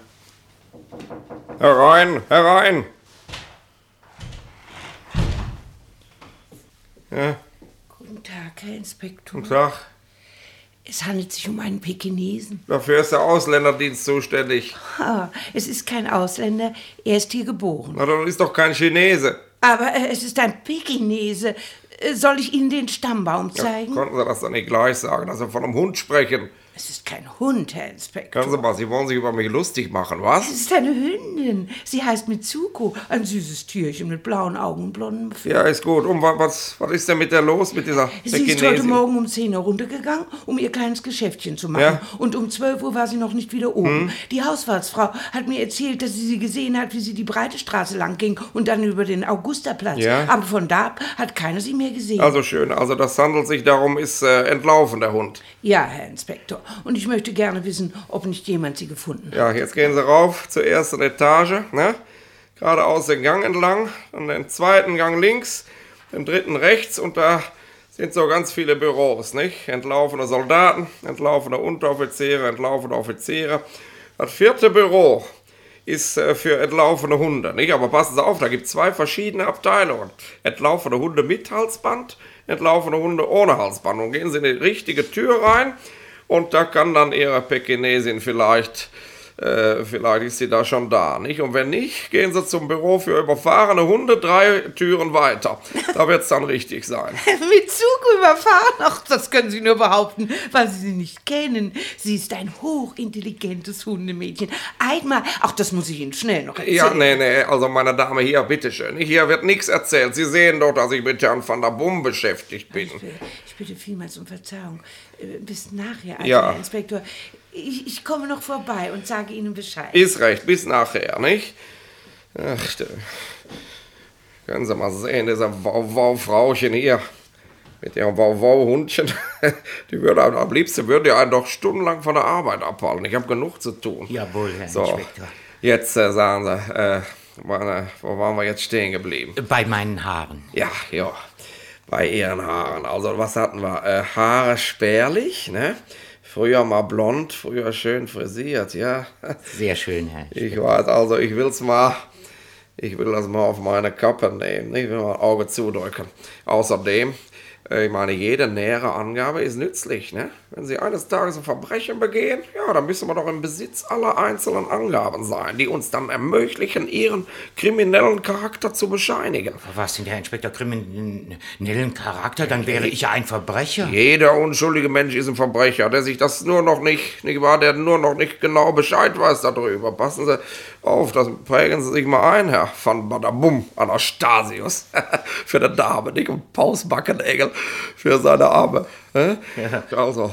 Herein, herein. Ja, Guten Tag, Herr Inspektor. guten Tag. Es handelt sich um einen Pekinesen. Dafür ist der Ausländerdienst zuständig. Ah, es ist kein Ausländer, er ist hier geboren. Na, dann ist doch kein Chinese. Aber äh, es ist ein Pekinese. Äh, soll ich Ihnen den Stammbaum zeigen? Ja, konnten Sie das doch nicht gleich sagen, dass Sie von einem Hund sprechen? Es ist kein Hund, Herr Inspektor. Können Sie mal, Sie wollen sich über mich lustig machen, was? Es ist eine Hündin. Sie heißt Mitsuko. Ein süßes Tierchen mit blauen Augen und blonden Fell. Ja, ist gut. Und was, was ist denn mit der los, mit dieser Sie ist Pekinesin? heute Morgen um zehn Uhr runtergegangen, um ihr kleines Geschäftchen zu machen. Ja? Und um zwölf Uhr war sie noch nicht wieder oben. Hm? Die Hauswartsfrau hat mir erzählt, dass sie sie gesehen hat, wie sie die breite Straße lang ging und dann über den Augusterplatz. Ja? Aber von da ab hat keiner sie mehr gesehen. Also schön. Also das handelt sich darum, ist äh, entlaufen, der Hund. Ja, Herr Inspektor. Und ich möchte gerne wissen, ob nicht jemand sie gefunden hat. Ja, jetzt gehen Sie rauf zur ersten Etage, ne? Geradeaus den Gang entlang, dann den zweiten Gang links, den dritten rechts und da sind so ganz viele Büros, nicht? Entlaufene Soldaten, entlaufene Unteroffiziere, entlaufene Offiziere. Das vierte Büro ist äh, für entlaufene Hunde, nicht? Aber passen Sie auf, da gibt es zwei verschiedene Abteilungen. Entlaufene Hunde mit Halsband, entlaufene Hunde ohne Halsband. Und gehen Sie in die richtige Tür rein und da kann dann Ihre Pekinesin vielleicht, äh, vielleicht ist sie da schon da, nicht? Und wenn nicht, gehen Sie zum Büro für überfahrene Hunde, drei Türen weiter. Da wird es dann richtig sein. Mitsuko überfahren? Ach, das können Sie nur behaupten, weil Sie sie nicht kennen. Sie ist ein hochintelligentes Hundemädchen. Einmal, ach, das muss ich Ihnen schnell noch erzählen. Ja, nee, nee, also meine Dame, hier, bitteschön. Hier wird nichts erzählt. Sie sehen doch, dass ich mit Herrn van der Bum beschäftigt bin. Ich bitte, ich bitte vielmals um Verzeihung. Äh, Bis nachher, also, Ja. Herr Inspektor. Ich, ich komme noch vorbei und sage Ihnen Bescheid. Ist recht, bis nachher, nicht? Ach, da können Sie mal sehen, dieser Wau-Wau-Frauchen hier mit ihrem Wau-Wau-Hundchen, die würde einem, am liebsten würde ja einen doch stundenlang von der Arbeit abhalten. Ich habe genug zu tun. Jawohl, Herr So, Inspektor. jetzt äh, sagen Sie, äh, meine, wo waren wir jetzt stehen geblieben? Bei meinen Haaren. Ja, ja, bei Ihren Haaren. Also, was hatten wir? Äh, Haare spärlich, ne? Früher mal blond, früher schön frisiert, ja. Sehr schön, Herr. Ich weiß, also ich will's mal, ich will das mal auf meine Kappe nehmen, ich will mal ein Auge zudrücken. Außerdem, äh, ich meine, jede nähere Angabe ist nützlich, ne? Wenn Sie eines Tages ein Verbrechen begehen, ja, dann müssen wir doch im Besitz aller einzelnen Angaben sein, die uns dann ermöglichen, Ihren kriminellen Charakter zu bescheinigen. Was denn, Herr Inspektor, kriminellen Charakter? Dann wäre ich ja ein Verbrecher. Jeder unschuldige Mensch ist ein Verbrecher, der sich das nur noch nicht, nicht wahr, der nur noch nicht genau Bescheid weiß darüber. Passen Sie auf, das prägen Sie sich mal ein, Herr van Badabum, Anastasius. Für eine Dame, nicht um Pausbackenengel, für seine Arme. Ja. Also,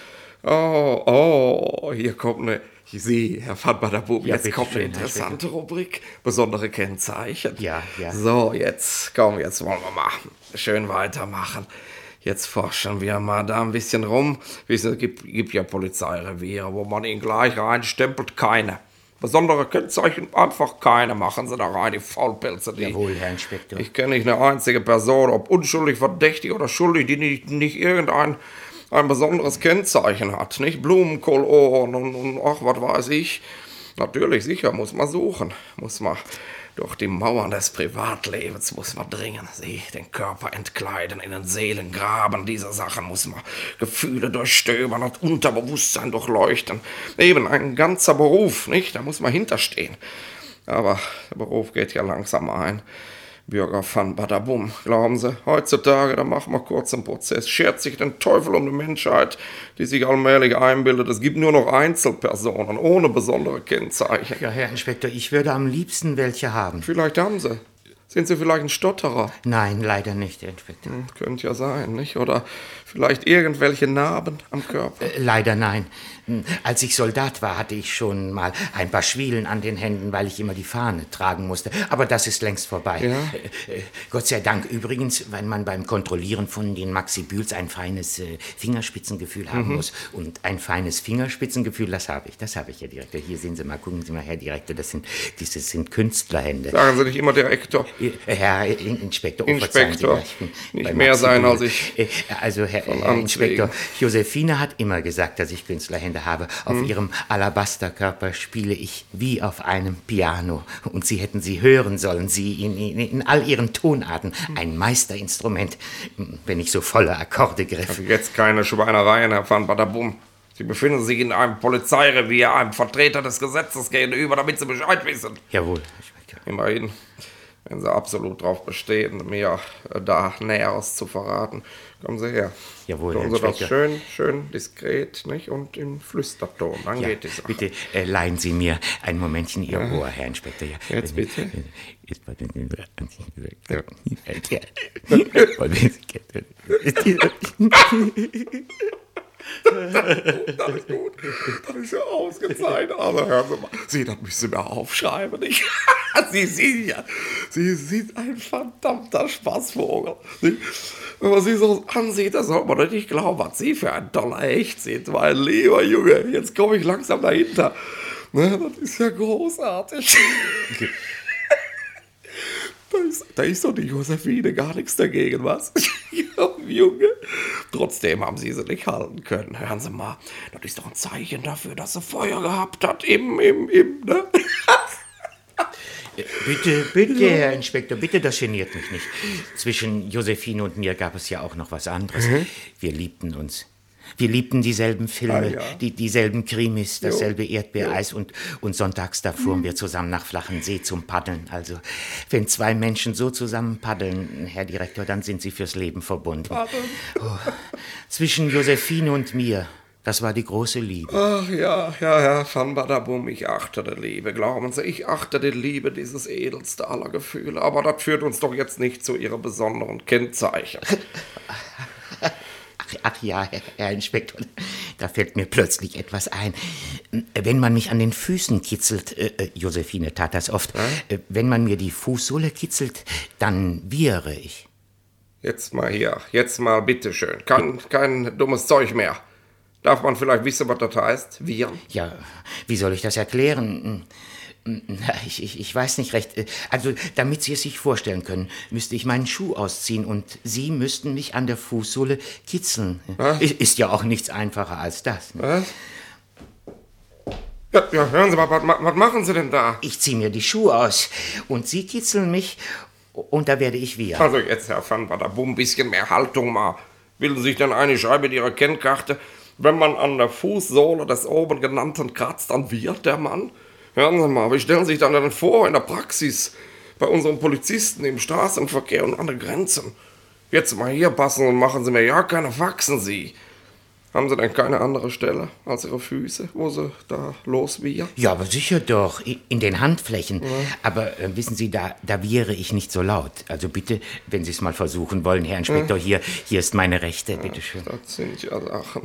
oh, oh, hier kommt eine, ich sehe, Herr van Badabum, Ja, jetzt bitte kommt eine schön, Herr interessante Rubrik, besondere Kennzeichen. Ja, ja. So, jetzt, komm, jetzt wollen wir mal schön weitermachen. Jetzt forschen wir mal da ein bisschen rum. Wissen Sie, es gibt, gibt ja Polizeireviere, wo man ihn gleich reinstempelt. Keine. Besondere Kennzeichen, einfach keine. Machen Sie da rein, die Faulpelze. Die. Jawohl, Herr Inspektor. Ich kenne nicht eine einzige Person, ob unschuldig, verdächtig oder schuldig, die nicht, nicht irgendein ein besonderes Kennzeichen hat. Nicht Blumenkohlohren und, und ach, was weiß ich. Natürlich, sicher, muss man suchen. Muss man durch die Mauern des Privatlebens muss man dringen. Sie, den Körper entkleiden, in den Seelen graben. Diese Sachen muss man Gefühle durchstöbern und Unterbewusstsein durchleuchten. Eben ein ganzer Beruf, nicht? Da muss man hinterstehen. Aber der Beruf geht ja langsam ein. Bürger van Badabum, glauben Sie, heutzutage, da machen wir kurz einen Prozess, schert sich den Teufel um die Menschheit, die sich allmählich einbildet, es gibt nur noch Einzelpersonen ohne besondere Kennzeichen. Ja, Herr Inspektor, ich würde am liebsten welche haben. Vielleicht haben Sie. Sind Sie vielleicht ein Stotterer? Nein, leider nicht, Herr Inspektor. Hm, könnte ja sein, nicht? Oder vielleicht irgendwelche Narben am Körper? Äh, leider nein. Als ich Soldat war, hatte ich schon mal ein paar Schwielen an den Händen, weil ich immer die Fahne tragen musste. Aber das ist längst vorbei. Ja? Äh, äh, Gott sei Dank. Übrigens, wenn man beim Kontrollieren von den Maxi-Bühls ein feines äh, Fingerspitzengefühl haben Mhm. muss. Und ein feines Fingerspitzengefühl, das habe ich. Das habe ich, Herr Direktor. Hier sehen Sie mal, gucken Sie mal, Herr Direktor, das sind, diese sind Künstlerhände. Sagen Sie nicht immer Direktor. Herr Inspektor, oh, Inspektor, Sie, ich bin nicht mehr sein als ich. Also, Herr, Herr Inspektor, Josephine hat immer gesagt, dass ich Künstlerhände habe. Auf hm. ihrem Alabasterkörper spiele ich wie auf einem Piano. Und Sie hätten sie hören sollen, sie in, in, in all ihren Tonarten. Ein Meisterinstrument, wenn ich so volle Akkorde griff. Also jetzt keine Schweinereien, Herr van Badabum. Sie befinden sich in einem Polizeirevier, einem Vertreter des Gesetzes gegenüber, damit Sie Bescheid wissen. Jawohl. Immerhin, wenn Sie absolut darauf bestehen, mir da Näheres zu verraten, kommen Sie her. Jawohl, Tun Herr Sie das Inspektor. schön, schön diskret, nicht? Und im Flüsterton, dann Ja, geht die Sache. bitte äh, leihen Sie mir ein Momentchen Ihr Ohr, Herr Inspektor. Ja. Jetzt bitte. Jetzt mal den Das ist gut, das ist ja ausgezeichnet. Aber hören Sie mal, Sie, das müssen wir aufschreiben, nicht? Sie sind ja, Sie sind ein verdammter Spaßvogel. Sie, wenn man Sie so ansieht, da soll man doch nicht glauben, was Sie für ein toller Hecht sind, mein lieber Junge. Jetzt komme ich langsam dahinter. Ne, das ist ja großartig. Da ist, da ist doch die Josephine gar nichts dagegen, was? Ja, Junge. Trotzdem haben sie sie nicht halten können. Hören Sie mal, das ist doch ein Zeichen dafür, dass sie Feuer gehabt hat. Im, im, im, ne? Bitte, bitte, Herr Inspektor, bitte, das geniert mich nicht. Zwischen Josephine und mir gab es ja auch noch was anderes. Mhm. Wir liebten uns. Wir liebten dieselben Filme, ah, ja. die, dieselben Krimis, dasselbe jo. Erdbeereis jo. und, und sonntags da fuhren hm. wir zusammen nach Flachen See zum Paddeln. Also, wenn zwei Menschen so zusammen paddeln, Herr Direktor, dann sind sie fürs Leben verbunden. Oh. Zwischen Josephine und mir, das war die große Liebe. Ach ja, ja, Herr van Badabum, ich achte die Liebe, glauben Sie, ich achte die Liebe, dieses edelste aller Gefühle. Aber das führt uns doch jetzt nicht zu Ihren besonderen Kennzeichen. Ach ja, Herr, Herr Inspektor, da fällt mir plötzlich etwas ein. Wenn man mich an den Füßen kitzelt, äh, Josephine tat das oft, äh, wenn man mir die Fußsohle kitzelt, dann wiehere ich. Jetzt mal hier, jetzt mal bitteschön, kein, kein dummes Zeug mehr. Darf man vielleicht wissen, was das heißt, wiehern? Ja, wie soll ich das erklären? Ich, ich, ich weiß nicht recht. Also, damit Sie es sich vorstellen können, müsste ich meinen Schuh ausziehen und Sie müssten mich an der Fußsohle kitzeln. Was? Ist ja auch nichts einfacher als das. Was? Ja, ja, hören Sie mal, was, was machen Sie denn da? Ich ziehe mir die Schuhe aus und Sie kitzeln mich und da werde ich wiehern. Also jetzt, Herr van Badabum, ein bisschen mehr Haltung mal. Bilden Sie sich denn eine Schreibe in Ihrer Kennkarte, wenn man an der Fußsohle des oben genannten kratzt, dann wiehert der Mann? Hören Sie mal, wie stellen Sie sich dann denn vor in der Praxis bei unseren Polizisten im Straßenverkehr und an den Grenzen? Jetzt mal hier passen und machen Sie mir ja keine Faxen, Sie. Haben Sie denn keine andere Stelle als Ihre Füße, wo Sie da loswiehern? Ja, aber sicher doch, in den Handflächen. Ja. Aber äh, wissen Sie, da, da wiehere ich nicht so laut. Also bitte, wenn Sie es mal versuchen wollen, Herr Inspektor, ja. hier, hier ist meine Rechte, ja, bitteschön. Das sind ja Sachen.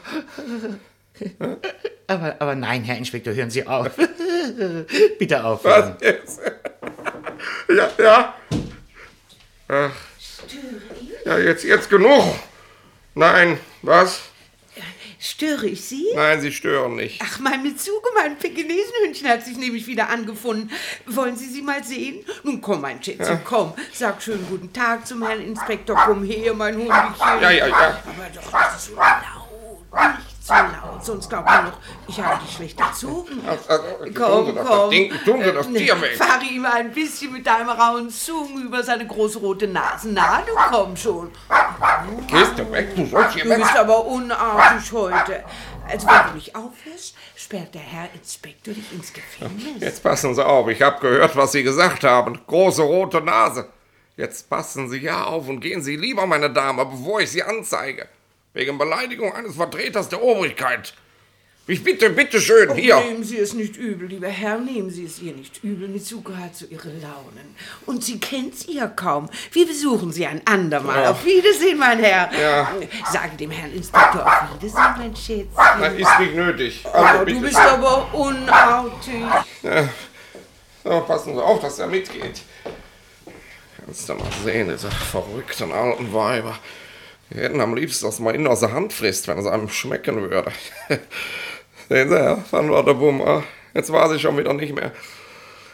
Aber, aber nein, Herr Inspektor, hören Sie auf. Bitte aufhören. Was jetzt? Ja, ja. Ach. Ja, jetzt, jetzt genug. Nein, was? Störe ich Sie? Nein, Sie stören nicht. Ach, mein Mitsuge, mein Pekinesenhündchen hat sich nämlich wieder angefunden. Wollen Sie sie mal sehen? Nun komm, mein Schätzchen, ja. komm. Sag schönen guten Tag zum Herrn Inspektor. Komm her, mein Hundchen. Ja, ja, ja. Aber doch nicht so laut, nicht so laut. Sonst glaubt man noch, ich habe dich schlecht erzogen. Also, also, komm, tun Sie komm. Das Ding, tun Sie das äh, Tier weg. Fahre ihm ein bisschen mit deinem rauen Zungen über seine große rote Nase. Na, du komm schon. Gehst du weg, du sollst hier Du weg. bist aber unartig heute. Also wenn du nicht aufhörst, sperrt der Herr Inspektor dich ins Gefängnis. Jetzt passen Sie auf, ich habe gehört, was Sie gesagt haben. Große rote Nase. Jetzt passen Sie ja auf und gehen Sie lieber, meine Dame, bevor ich Sie anzeige. Wegen Beleidigung eines Vertreters der Obrigkeit. Ich bitte, bitte schön, oh, hier. Nehmen Sie es nicht übel, lieber Herr, nehmen Sie es ihr nicht übel. Mitsuko hat so ihre Launen. Und sie kennt sie ja kaum. Wir besuchen sie ein andermal. Ja. Auf Wiedersehen, mein Herr. Ja. Sage dem Herrn Inspektor auf Wiedersehen, mein Schätzchen. Das ist nicht nötig. Also, oh, bitte. Du bist aber unartig. Ja. So, passen Sie auf, dass er mitgeht. Kannst du mal sehen, diese verrückten alten Weiber. Die hätten am liebsten das mal innen aus der Hand frisst, wenn es einem schmecken würde. Sehen Sie, Herr van Badabum, jetzt war sie schon wieder nicht mehr.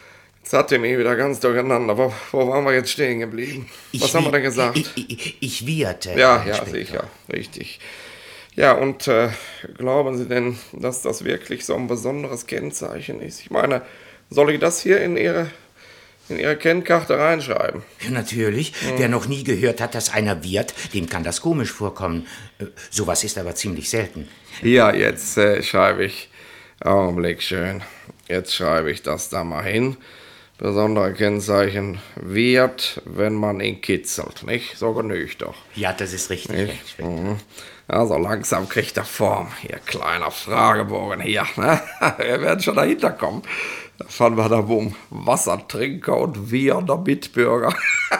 Jetzt hat ihr mich wieder ganz durcheinander. Wo, wo waren wir jetzt stehen geblieben? Ich Was haben wir wi- denn gesagt? Ich, ich, ich wieherte. Ja, Herr ja, Inspektor. sicher, richtig. Ja, und äh, glauben Sie denn, dass das wirklich so ein besonderes Kennzeichen ist? Ich meine, soll ich das hier in Ihre, in Ihre Kennkarte reinschreiben? Ja, natürlich. Wer noch nie gehört hat, dass einer wiehert, dem kann das komisch vorkommen. Äh, Sowas ist aber ziemlich selten. Ja, jetzt äh, schreibe ich, Augenblick schön, jetzt schreibe ich das da mal hin. Besondere Kennzeichen wird, wenn man ihn kitzelt, nicht? So genügt doch. Ja, das ist richtig, Herr Inspektor. Mhm. Also langsam kriegt er Form. Hier, kleiner Fragebogen hier. Ne? Wir werden schon dahinter kommen. Da fanden wir da bumm. Wassertrinker und wiehernder Mitbürger.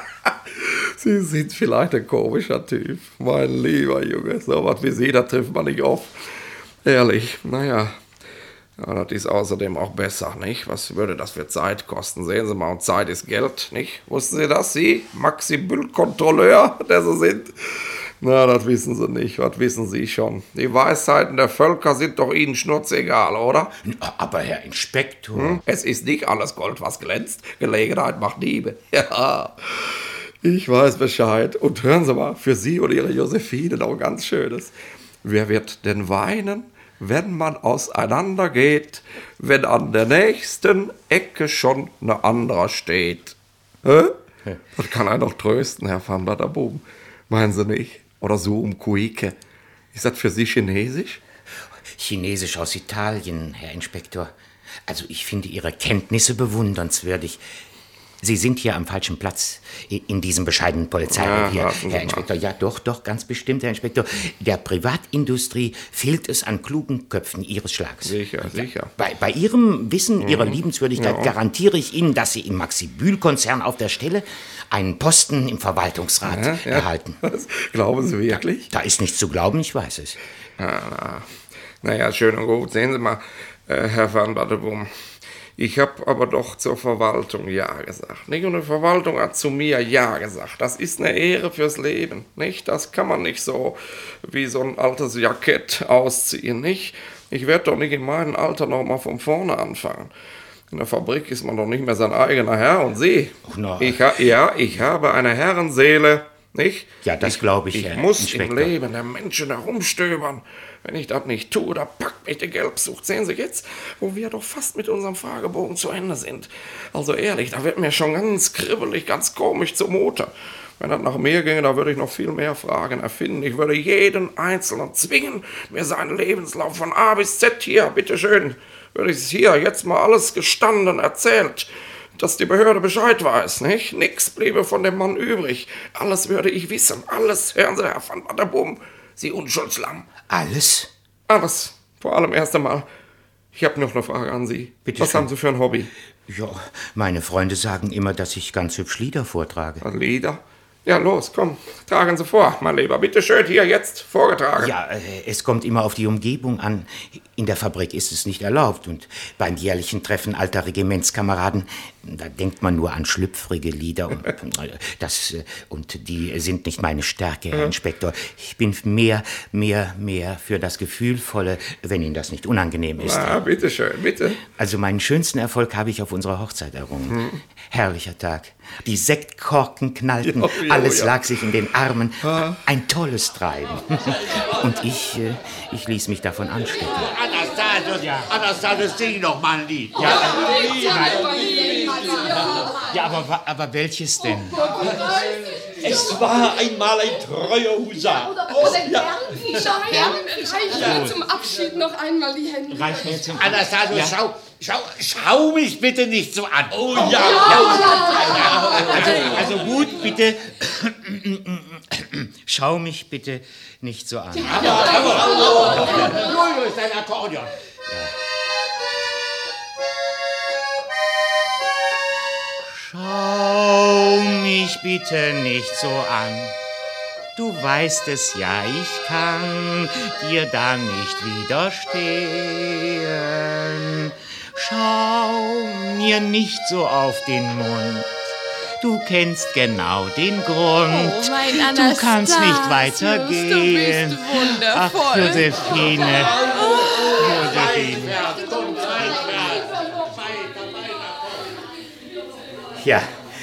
Sie sind vielleicht ein komischer Typ. Mein lieber Junge, so was wie Sie, da trifft man nicht oft. Ehrlich, naja. Ja, das ist außerdem auch besser, nicht? Was würde das für Zeit kosten? Sehen Sie mal, und Zeit ist Geld, nicht? Wussten Sie das, Sie? Maxi-Müll-Kontrolleur, der Sie sind? Na, das wissen Sie nicht. Was wissen Sie schon? Die Weisheiten der Völker sind doch Ihnen schnurzegal, oder? Aber Herr Inspektor... Hm? Es ist nicht alles Gold, was glänzt. Gelegenheit macht Diebe. Ja, ich weiß Bescheid. Und hören Sie mal, für Sie und Ihre Josephine noch ein ganz Schönes. Wer wird denn weinen, wenn man auseinandergeht, wenn an der nächsten Ecke schon eine andere steht? Hä? Das kann einen doch trösten, Herr van Batterboom. Meinen Sie nicht? Oder so um Kuike. Ist das für Sie Chinesisch? Chinesisch aus Italien, Herr Inspektor. Also ich finde Ihre Kenntnisse bewundernswürdig. Sie sind hier am falschen Platz, in diesem bescheidenen Polizeirevier, Ja, warten Sie Herr mal. Inspektor. Ja, doch, doch, ganz bestimmt, Herr Inspektor. Der Privatindustrie fehlt es an klugen Köpfen Ihres Schlags. Sicher, sicher. Bei, bei Ihrem Wissen, Ihrer Liebenswürdigkeit Ja. garantiere ich Ihnen, dass Sie im Maxi-Bühl-Konzern auf der Stelle einen Posten im Verwaltungsrat Ja, ja. erhalten. Das glauben Sie wirklich? Da ist nichts zu glauben, ich weiß es. Ja, na, naja, schön und gut. Sehen Sie mal, äh, Herr van Batterboom. Ich habe aber doch zur Verwaltung Ja gesagt. Nicht? Und die Verwaltung hat zu mir Ja gesagt. Das ist eine Ehre fürs Leben. Nicht? Das kann man nicht so wie so ein altes Jackett ausziehen. Nicht? Ich werde doch nicht in meinem Alter noch mal von vorne anfangen. In der Fabrik ist man doch nicht mehr sein eigener Herr. Und Sie, Ach, na. ich, ha- ja, ich habe eine Herrenseele. Nicht? Ja, das glaube ich, Ich Herr muss Inspektor. im Leben der Menschen herumstöbern. Wenn ich das nicht tue, da packt mich die Gelbsucht. Sehen Sie jetzt, wo wir doch fast mit unserem Fragebogen zu Ende sind. Also ehrlich, da wird mir schon ganz kribbelig, ganz komisch zumute. Wenn das nach mir ginge, da würde ich noch viel mehr Fragen erfinden. Ich würde jeden Einzelnen zwingen, mir seinen Lebenslauf von A bis Z hier, bitteschön, würde ich es hier jetzt mal alles gestanden erzählt, dass die Behörde Bescheid weiß, nicht? Nix bliebe von dem Mann übrig. Alles würde ich wissen. Alles. Hören Sie, Herr van Batterboom, Sie Unschuldslamm. Alles? Alles. Vor allem erst einmal. Ich habe noch eine Frage an Sie. Bitte Was schön. haben Sie für ein Hobby? Ja, meine Freunde sagen immer, dass ich ganz hübsch Lieder vortrage. Lieder? Ja, los, komm. Tragen Sie vor, mein Lieber. Bitte schön, hier jetzt vorgetragen. Ja, äh, es kommt immer auf die Umgebung an. In der Fabrik ist es nicht erlaubt. Und beim jährlichen Treffen alter Regimentskameraden, da denkt man nur an schlüpfrige Lieder. Und, äh, das, äh, und die sind nicht meine Stärke, Herr Inspektor. Ich bin mehr, mehr, mehr für das Gefühlvolle, wenn Ihnen das nicht unangenehm ist. Na, bitte schön, bitte. Also meinen schönsten Erfolg habe ich auf unserer Hochzeit errungen. Herrlicher Tag. Die Sektkorken knallten, Jo, jo, alles ja. lag sich in den Armen. Ein tolles Treiben. Und ich, äh, ich ließ mich davon anstecken. Anastasius, Anastasius, sing doch mal ein Lied. Ja, aber, wa- aber welches denn? Es war einmal ein treuer Husar. Oder Bärenfischer, Bärenfischer. Ich will zum Abschied noch einmal die Hände. Reich mir zum Anastasius, schau, schau, schau mich bitte nicht so an. Oh ja. Also, also gut, bitte. Schau mich bitte nicht so an. Jojo ist ein Akkordeon. Schau mich bitte nicht so an. Du weißt es ja, ich kann dir da nicht widerstehen. Schau mir nicht so auf den Mund. Du kennst genau den Grund. Oh, mein du kannst nicht Anastasius, weitergehen. du bist wundervoll. Ach, Josephine. Josephine. Ja.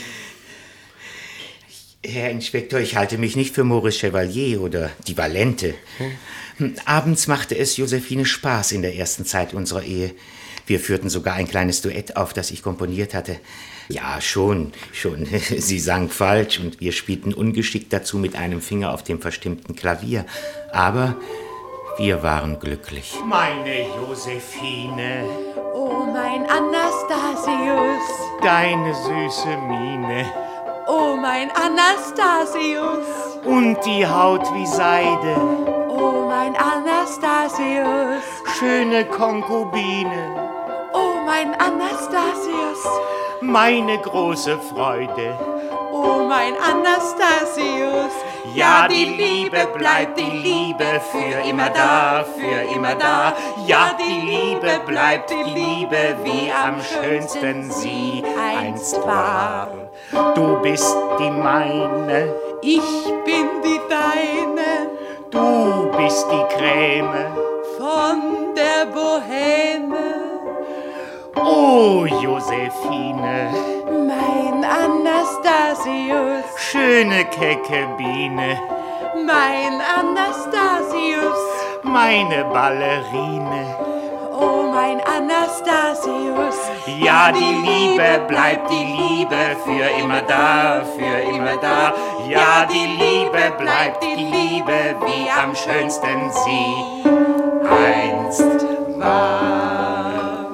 Herr Inspektor, ich halte mich nicht für Maurice Chevalier oder die Valente. Hm. Abends machte es Josephine Spaß in der ersten Zeit unserer Ehe. Wir führten sogar ein kleines Duett auf, das ich komponiert hatte. Ja, schon, schon. Sie sang falsch und wir spielten ungeschickt dazu mit einem Finger auf dem verstimmten Klavier. Aber wir waren glücklich. Meine Josephine. Oh, mein Anastasius. Deine süße Miene. Oh, mein Anastasius. Und die Haut wie Seide. Oh, mein Anastasius. Schöne Konkubine. Oh, mein Anastasius. Meine große Freude. Oh, mein Anastasius. Ja, die Liebe bleibt die Liebe für immer da, für immer da. Ja, die Liebe bleibt die Liebe, wie am schönsten sie einst war. Du bist die meine, ich bin die deine. Du bist die Creme von der Boheme. Oh, Josephine, mein Anastasius, schöne kecke Biene, mein Anastasius, meine Ballerine. Oh, mein Anastasius, ja, die Liebe bleibt die Liebe für immer da, für immer da. Ja, die Liebe bleibt die Liebe, wie am schönsten sie einst war.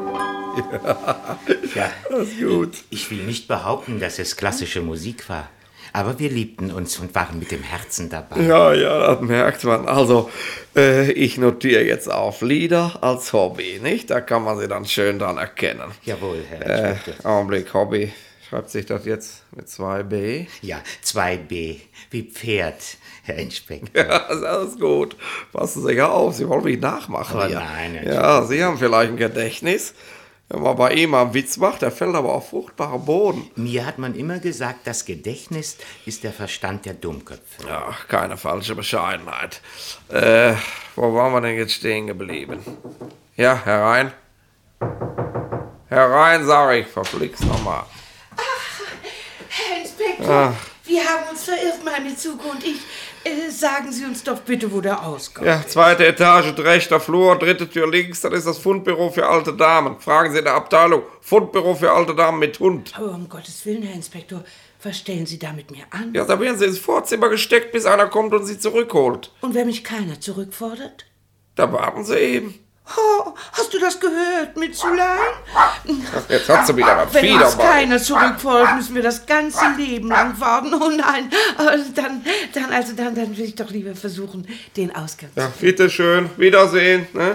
Ja, das ist gut. Ich will nicht behaupten, dass es klassische Musik war. Aber wir liebten uns und waren mit dem Herzen dabei. Ja, ja, das merkt man. Also, äh, ich notiere jetzt auf Lieder als Hobby, nicht? Da kann man sie dann schön dran erkennen. Jawohl, Herr Inspektor. Äh, Augenblick, Hobby. Schreibt sich das jetzt mit zwei B? Ja, zwei B. Wie Pferd, Herr Inspektor. Ja, das ist alles gut. Passen Sie ja auf, Sie wollen mich nachmachen. Aber ja. Nein, Herr Ja, Sie haben vielleicht ein Gedächtnis. Wenn man bei ihm einen Witz macht, der fällt aber auf fruchtbaren Boden. Mir hat man immer gesagt, das Gedächtnis ist der Verstand der Dummköpfe. Ja, keine falsche Bescheidenheit. Äh, wo waren wir denn jetzt stehen geblieben? Ja, herein. Herein, sag ich, verflixt nochmal. Ach, Herr Inspektor, Ach. wir haben uns verirrt, meine Zuge und ich. Äh, sagen Sie uns doch bitte, wo der Ausgang Ja, ist. zweite Etage, rechter Flur, dritte Tür links, das ist das Fundbüro für alte Damen. Fragen Sie in der Abteilung, Fundbüro für alte Damen mit Hund. Aber um Gottes Willen, Herr Inspektor, was stellen Sie da mit mir an? Ja, da werden Sie ins Vorzimmer gesteckt, bis einer kommt und Sie zurückholt. Und wenn mich keiner zurückfordert? Da warten Sie eben. Oh, hast du das gehört, Mitzulein? Ach, jetzt hat sie wieder was Wenn Vieh uns dabei. keiner zurückfolgt, müssen wir das ganze Leben lang warten. Oh nein, also dann, dann, also dann, dann will ich doch lieber versuchen, den Ausgang zu Ja, bitteschön, Wiedersehen. Ne?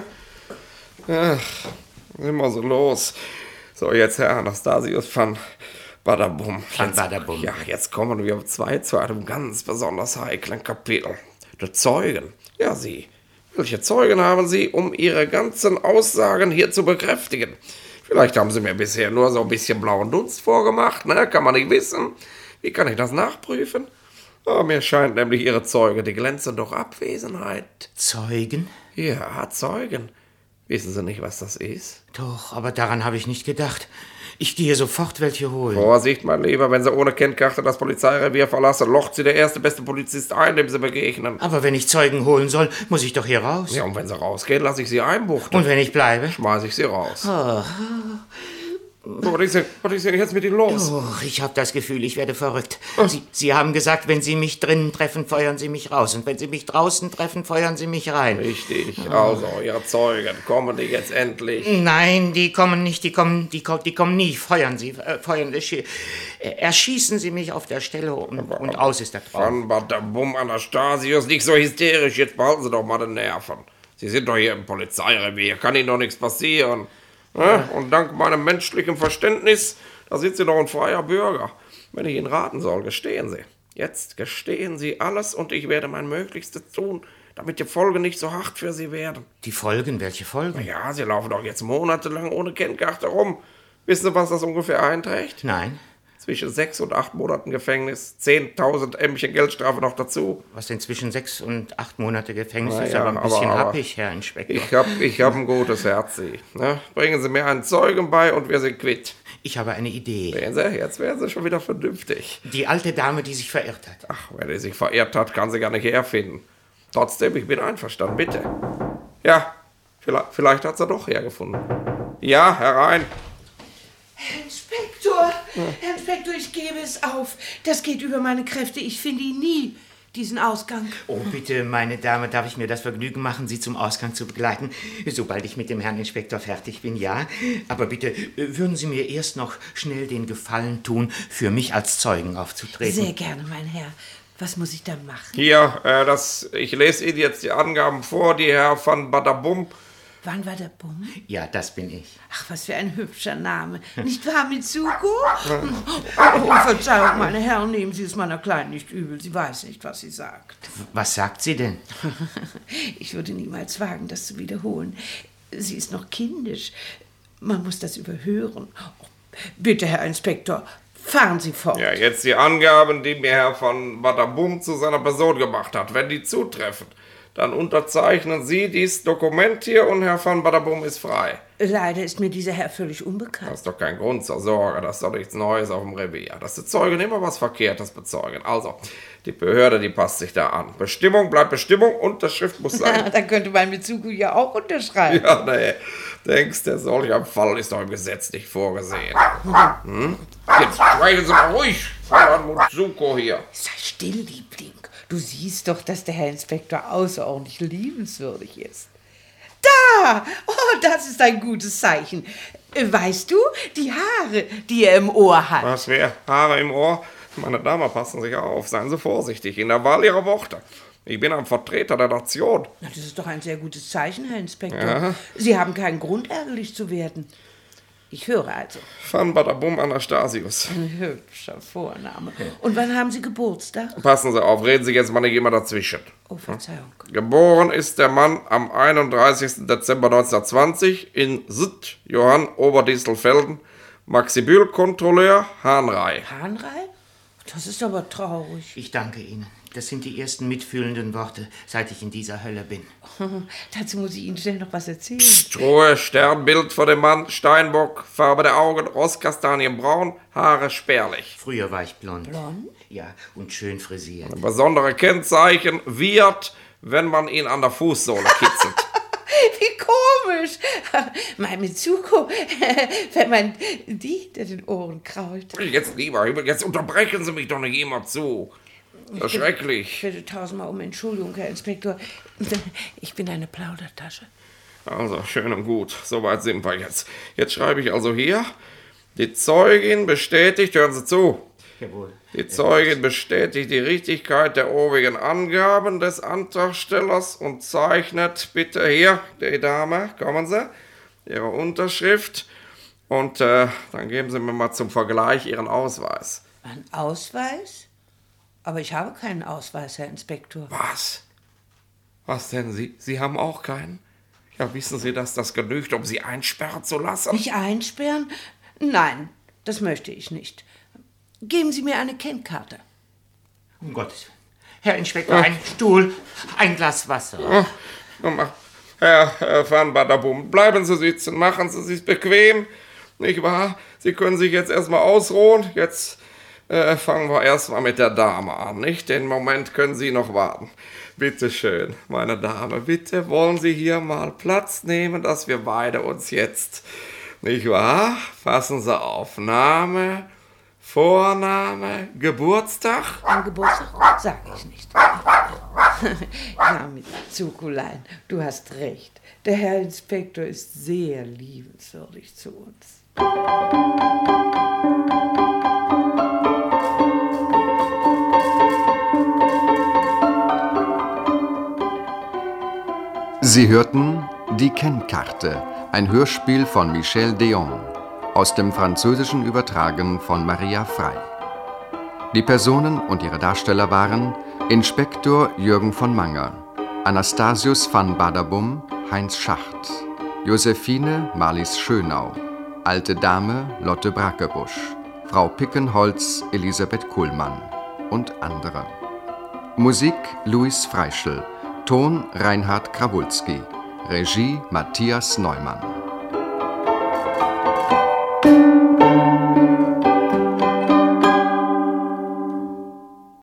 Ach, immer so los. So, jetzt Herr Anastasius van Badabum. Van Jetzt- Badabum. Ja, jetzt kommen wir zwei zu einem ganz besonders heiklen Kapitel. Die Zeugen. Ja, Sie. Welche Zeugen haben Sie, um Ihre ganzen Aussagen hier zu bekräftigen? Vielleicht haben Sie mir bisher nur so ein bisschen blauen Dunst vorgemacht, ne? Kann man nicht wissen. Wie kann ich das nachprüfen? Oh, mir scheint nämlich Ihre Zeuge die glänzende Abwesenheit. Zeugen? Ja, Zeugen. Wissen Sie nicht, was das ist? Doch, aber daran habe ich nicht gedacht. Ich gehe sofort welche holen. Vorsicht, mein Lieber, wenn Sie ohne Kennkarte das Polizeirevier verlassen, locht Sie der erste beste Polizist ein, dem Sie begegnen. Aber wenn ich Zeugen holen soll, muss ich doch hier raus. Ja, und wenn Sie rausgehen, lasse ich Sie einbuchten. Und wenn ich bleibe? Schmeiße ich Sie raus. Oh, So, was ist denn, was ist denn jetzt mit Ihnen los? oh, ich habe das Gefühl, ich werde verrückt. Sie, Sie haben gesagt, wenn Sie mich drinnen treffen, feuern Sie mich raus. Und wenn Sie mich draußen treffen, feuern Sie mich rein. Richtig, also, Ihre Zeugen, kommen die jetzt endlich? Nein, die kommen nicht, die kommen, die, kommen- die kommen nie. Feuern Sie, äh, feuern, äh, erschießen Sie mich auf der Stelle und, und aus ist der Traum. Van Badabum, Anastasius, nicht so hysterisch, jetzt behalten Sie doch mal den Nerven. Sie sind doch hier im Polizeirevier, kann Ihnen doch nichts passieren. Ja, und dank meinem menschlichen Verständnis, da sind Sie doch ein freier Bürger. Wenn ich Ihnen raten soll, gestehen Sie. Jetzt gestehen Sie alles und ich werde mein Möglichstes tun, damit die Folgen nicht so hart für Sie werden. Die Folgen, welche Folgen? Ja, Sie laufen doch jetzt monatelang ohne Kennkarte rum. Wissen Sie, was das ungefähr einträgt? Nein. Zwischen sechs und acht Monaten Gefängnis, zehntausend Ämmchen Geldstrafe noch dazu. Was denn zwischen sechs und acht Monate Gefängnis Na ist, ja, aber ein bisschen aber- aber- happig, Herr Inspektor. Ich hab, ich hab ein gutes Herz, Sie. Ne? Bringen Sie mir einen Zeugen bei und wir sind quitt. Ich habe eine Idee. Sehen Sie, jetzt werden Sie schon wieder vernünftig. Die alte Dame, die sich verirrt hat. Ach, wer die sich verirrt hat, kann sie gar nicht herfinden. Trotzdem, ich bin einverstanden, bitte. Ja, vielleicht, vielleicht hat sie doch hergefunden. Ja, herein. Herr Inspektor, Herr Inspektor, ich gebe es auf. Das geht über meine Kräfte. Ich finde ihn nie, diesen Ausgang. Oh, bitte, meine Dame, darf ich mir das Vergnügen machen, Sie zum Ausgang zu begleiten, sobald ich mit dem Herrn Inspektor fertig bin, ja? Aber bitte, äh, würden Sie mir erst noch schnell den Gefallen tun, für mich als Zeugen aufzutreten? Sehr gerne, mein Herr. Was muss ich dann machen? Hier, äh, das, ich lese Ihnen jetzt die Angaben vor, die Herr van Badabum. Wann war der Bumm? Ja, das bin ich. Ach, was für ein hübscher Name. Nicht wahr, Mitsuko? Oh, Verzeihung, meine Herren, nehmen Sie es meiner Kleinen nicht übel. Sie weiß nicht, was sie sagt. Was sagt sie denn? Ich würde niemals wagen, das zu wiederholen. Sie ist noch kindisch. Man muss das überhören. Oh, bitte, Herr Inspektor, fahren Sie fort. Ja, jetzt die Angaben, die mir Herr van Badabum zu seiner Person gemacht hat. Wenn die zutreffen, dann unterzeichnen Sie dieses Dokument hier und Herr van Badabum ist frei. Leider ist mir dieser Herr völlig unbekannt. Das ist doch kein Grund zur Sorge, das ist doch nichts Neues auf dem Revier. Dass die Zeugen immer was Verkehrtes bezeugen. Also, die Behörde, die passt sich da an. Bestimmung bleibt Bestimmung, Unterschrift muss sein. Dann könnte mein Mitsuko ja auch unterschreiben. Ja, nee, denkst du, solcher Fall ist doch im Gesetz nicht vorgesehen. Hm? Jetzt schweigen Sie mal ruhig, Frau Mitsuko hier. Sei still, Liebling. Du siehst doch, dass der Herr Inspektor außerordentlich liebenswürdig ist. Da! Oh, das ist ein gutes Zeichen. Weißt du, die Haare, die er im Ohr hat. Was, wer? Haare im Ohr? Meine Damen, passen Sie sich auf, seien Sie vorsichtig in der Wahl Ihrer Worte. Ich bin ein Vertreter der Nation. Na, das ist doch ein sehr gutes Zeichen, Herr Inspektor. Ja. Sie haben keinen Grund, ärgerlich zu werden. Ich höre also. Van Badabum Anastasius. Ein hübscher Vorname. Und wann haben Sie Geburtstag? Passen Sie auf, reden Sie jetzt mal nicht immer dazwischen. Oh, Verzeihung. Geboren ist der Mann am einunddreißigsten Dezember neunzehnhundertzwanzig in Sitt, Johann Oberdistelfelden, Maxibül-Kontrolleur, Hahnrei. Hahnrei? Das ist aber traurig. Ich danke Ihnen. Das sind die ersten mitfühlenden Worte, seit ich in dieser Hölle bin. Dazu muss ich Ihnen schnell noch was erzählen. Psst, Ruhe, Sternbild vor dem Mann, Steinbock, Farbe der Augen, Rosskastanienbraun, Haare spärlich. Früher war ich blond. Blond? Ja, und schön frisiert. Ein besondere Kennzeichen, wiehert, wenn man ihn an der Fußsohle kitzelt. Wie komisch. Mein Mitsuko, wenn man die hinter den Ohren krault. Jetzt, lieber Himmel, jetzt unterbrechen Sie mich doch nicht immer zu. Das ist schrecklich. Ich bitte tausendmal um Entschuldigung, Herr Inspektor. Ich bin eine Plaudertasche. Also, schön und gut. Soweit sind wir jetzt. Jetzt schreibe ich also hier, die Zeugin bestätigt, hören Sie zu, Jawohl. die Zeugin bestätigt die Richtigkeit der obigen Angaben des Antragstellers und zeichnet bitte hier, die Dame, kommen Sie, Ihre Unterschrift und äh, dann geben Sie mir mal zum Vergleich Ihren Ausweis. Ein Ausweis? Aber ich habe keinen Ausweis, Herr Inspektor. Was? Was denn? Sie, Sie haben auch keinen? Ja, wissen Sie, dass das genügt, um Sie einsperren zu lassen? Mich einsperren? Nein, das möchte ich nicht. Geben Sie mir eine Kennkarte. Um Gottes Willen. Herr Inspektor, ein Stuhl, ein Glas Wasser. Herr, Herr van Badabum, bleiben Sie sitzen, machen Sie sich bequem, nicht wahr? Sie können sich jetzt erstmal ausruhen. Jetzt äh, fangen wir erstmal mit der Dame an, nicht? Den Moment können Sie noch warten. Bitte schön, meine Dame, bitte wollen Sie hier mal Platz nehmen, dass wir beide uns jetzt, nicht wahr? Passen Sie auf, Name, Vorname, Geburtstag. Ein Geburtstag? Sag ich nicht. Ja, mit Zukulein, du hast recht. Der Herr Inspektor ist sehr liebenswürdig zu uns. Sie hörten Die Kennkarte, ein Hörspiel von Michel Deon, aus dem Französischen übertragen von Maria Frei. Die Personen und ihre Darsteller waren Inspektor Jürgen von Manger, Anastasius van Badabum Heinz Schacht, Josephine Marlies Schönau, Alte Dame Lotte Brackebusch, Frau Pickenholz, Elisabeth Kuhlmann und andere. Musik Louis Freischl, Ton Reinhard Krawulski, Regie Matthias Neumann.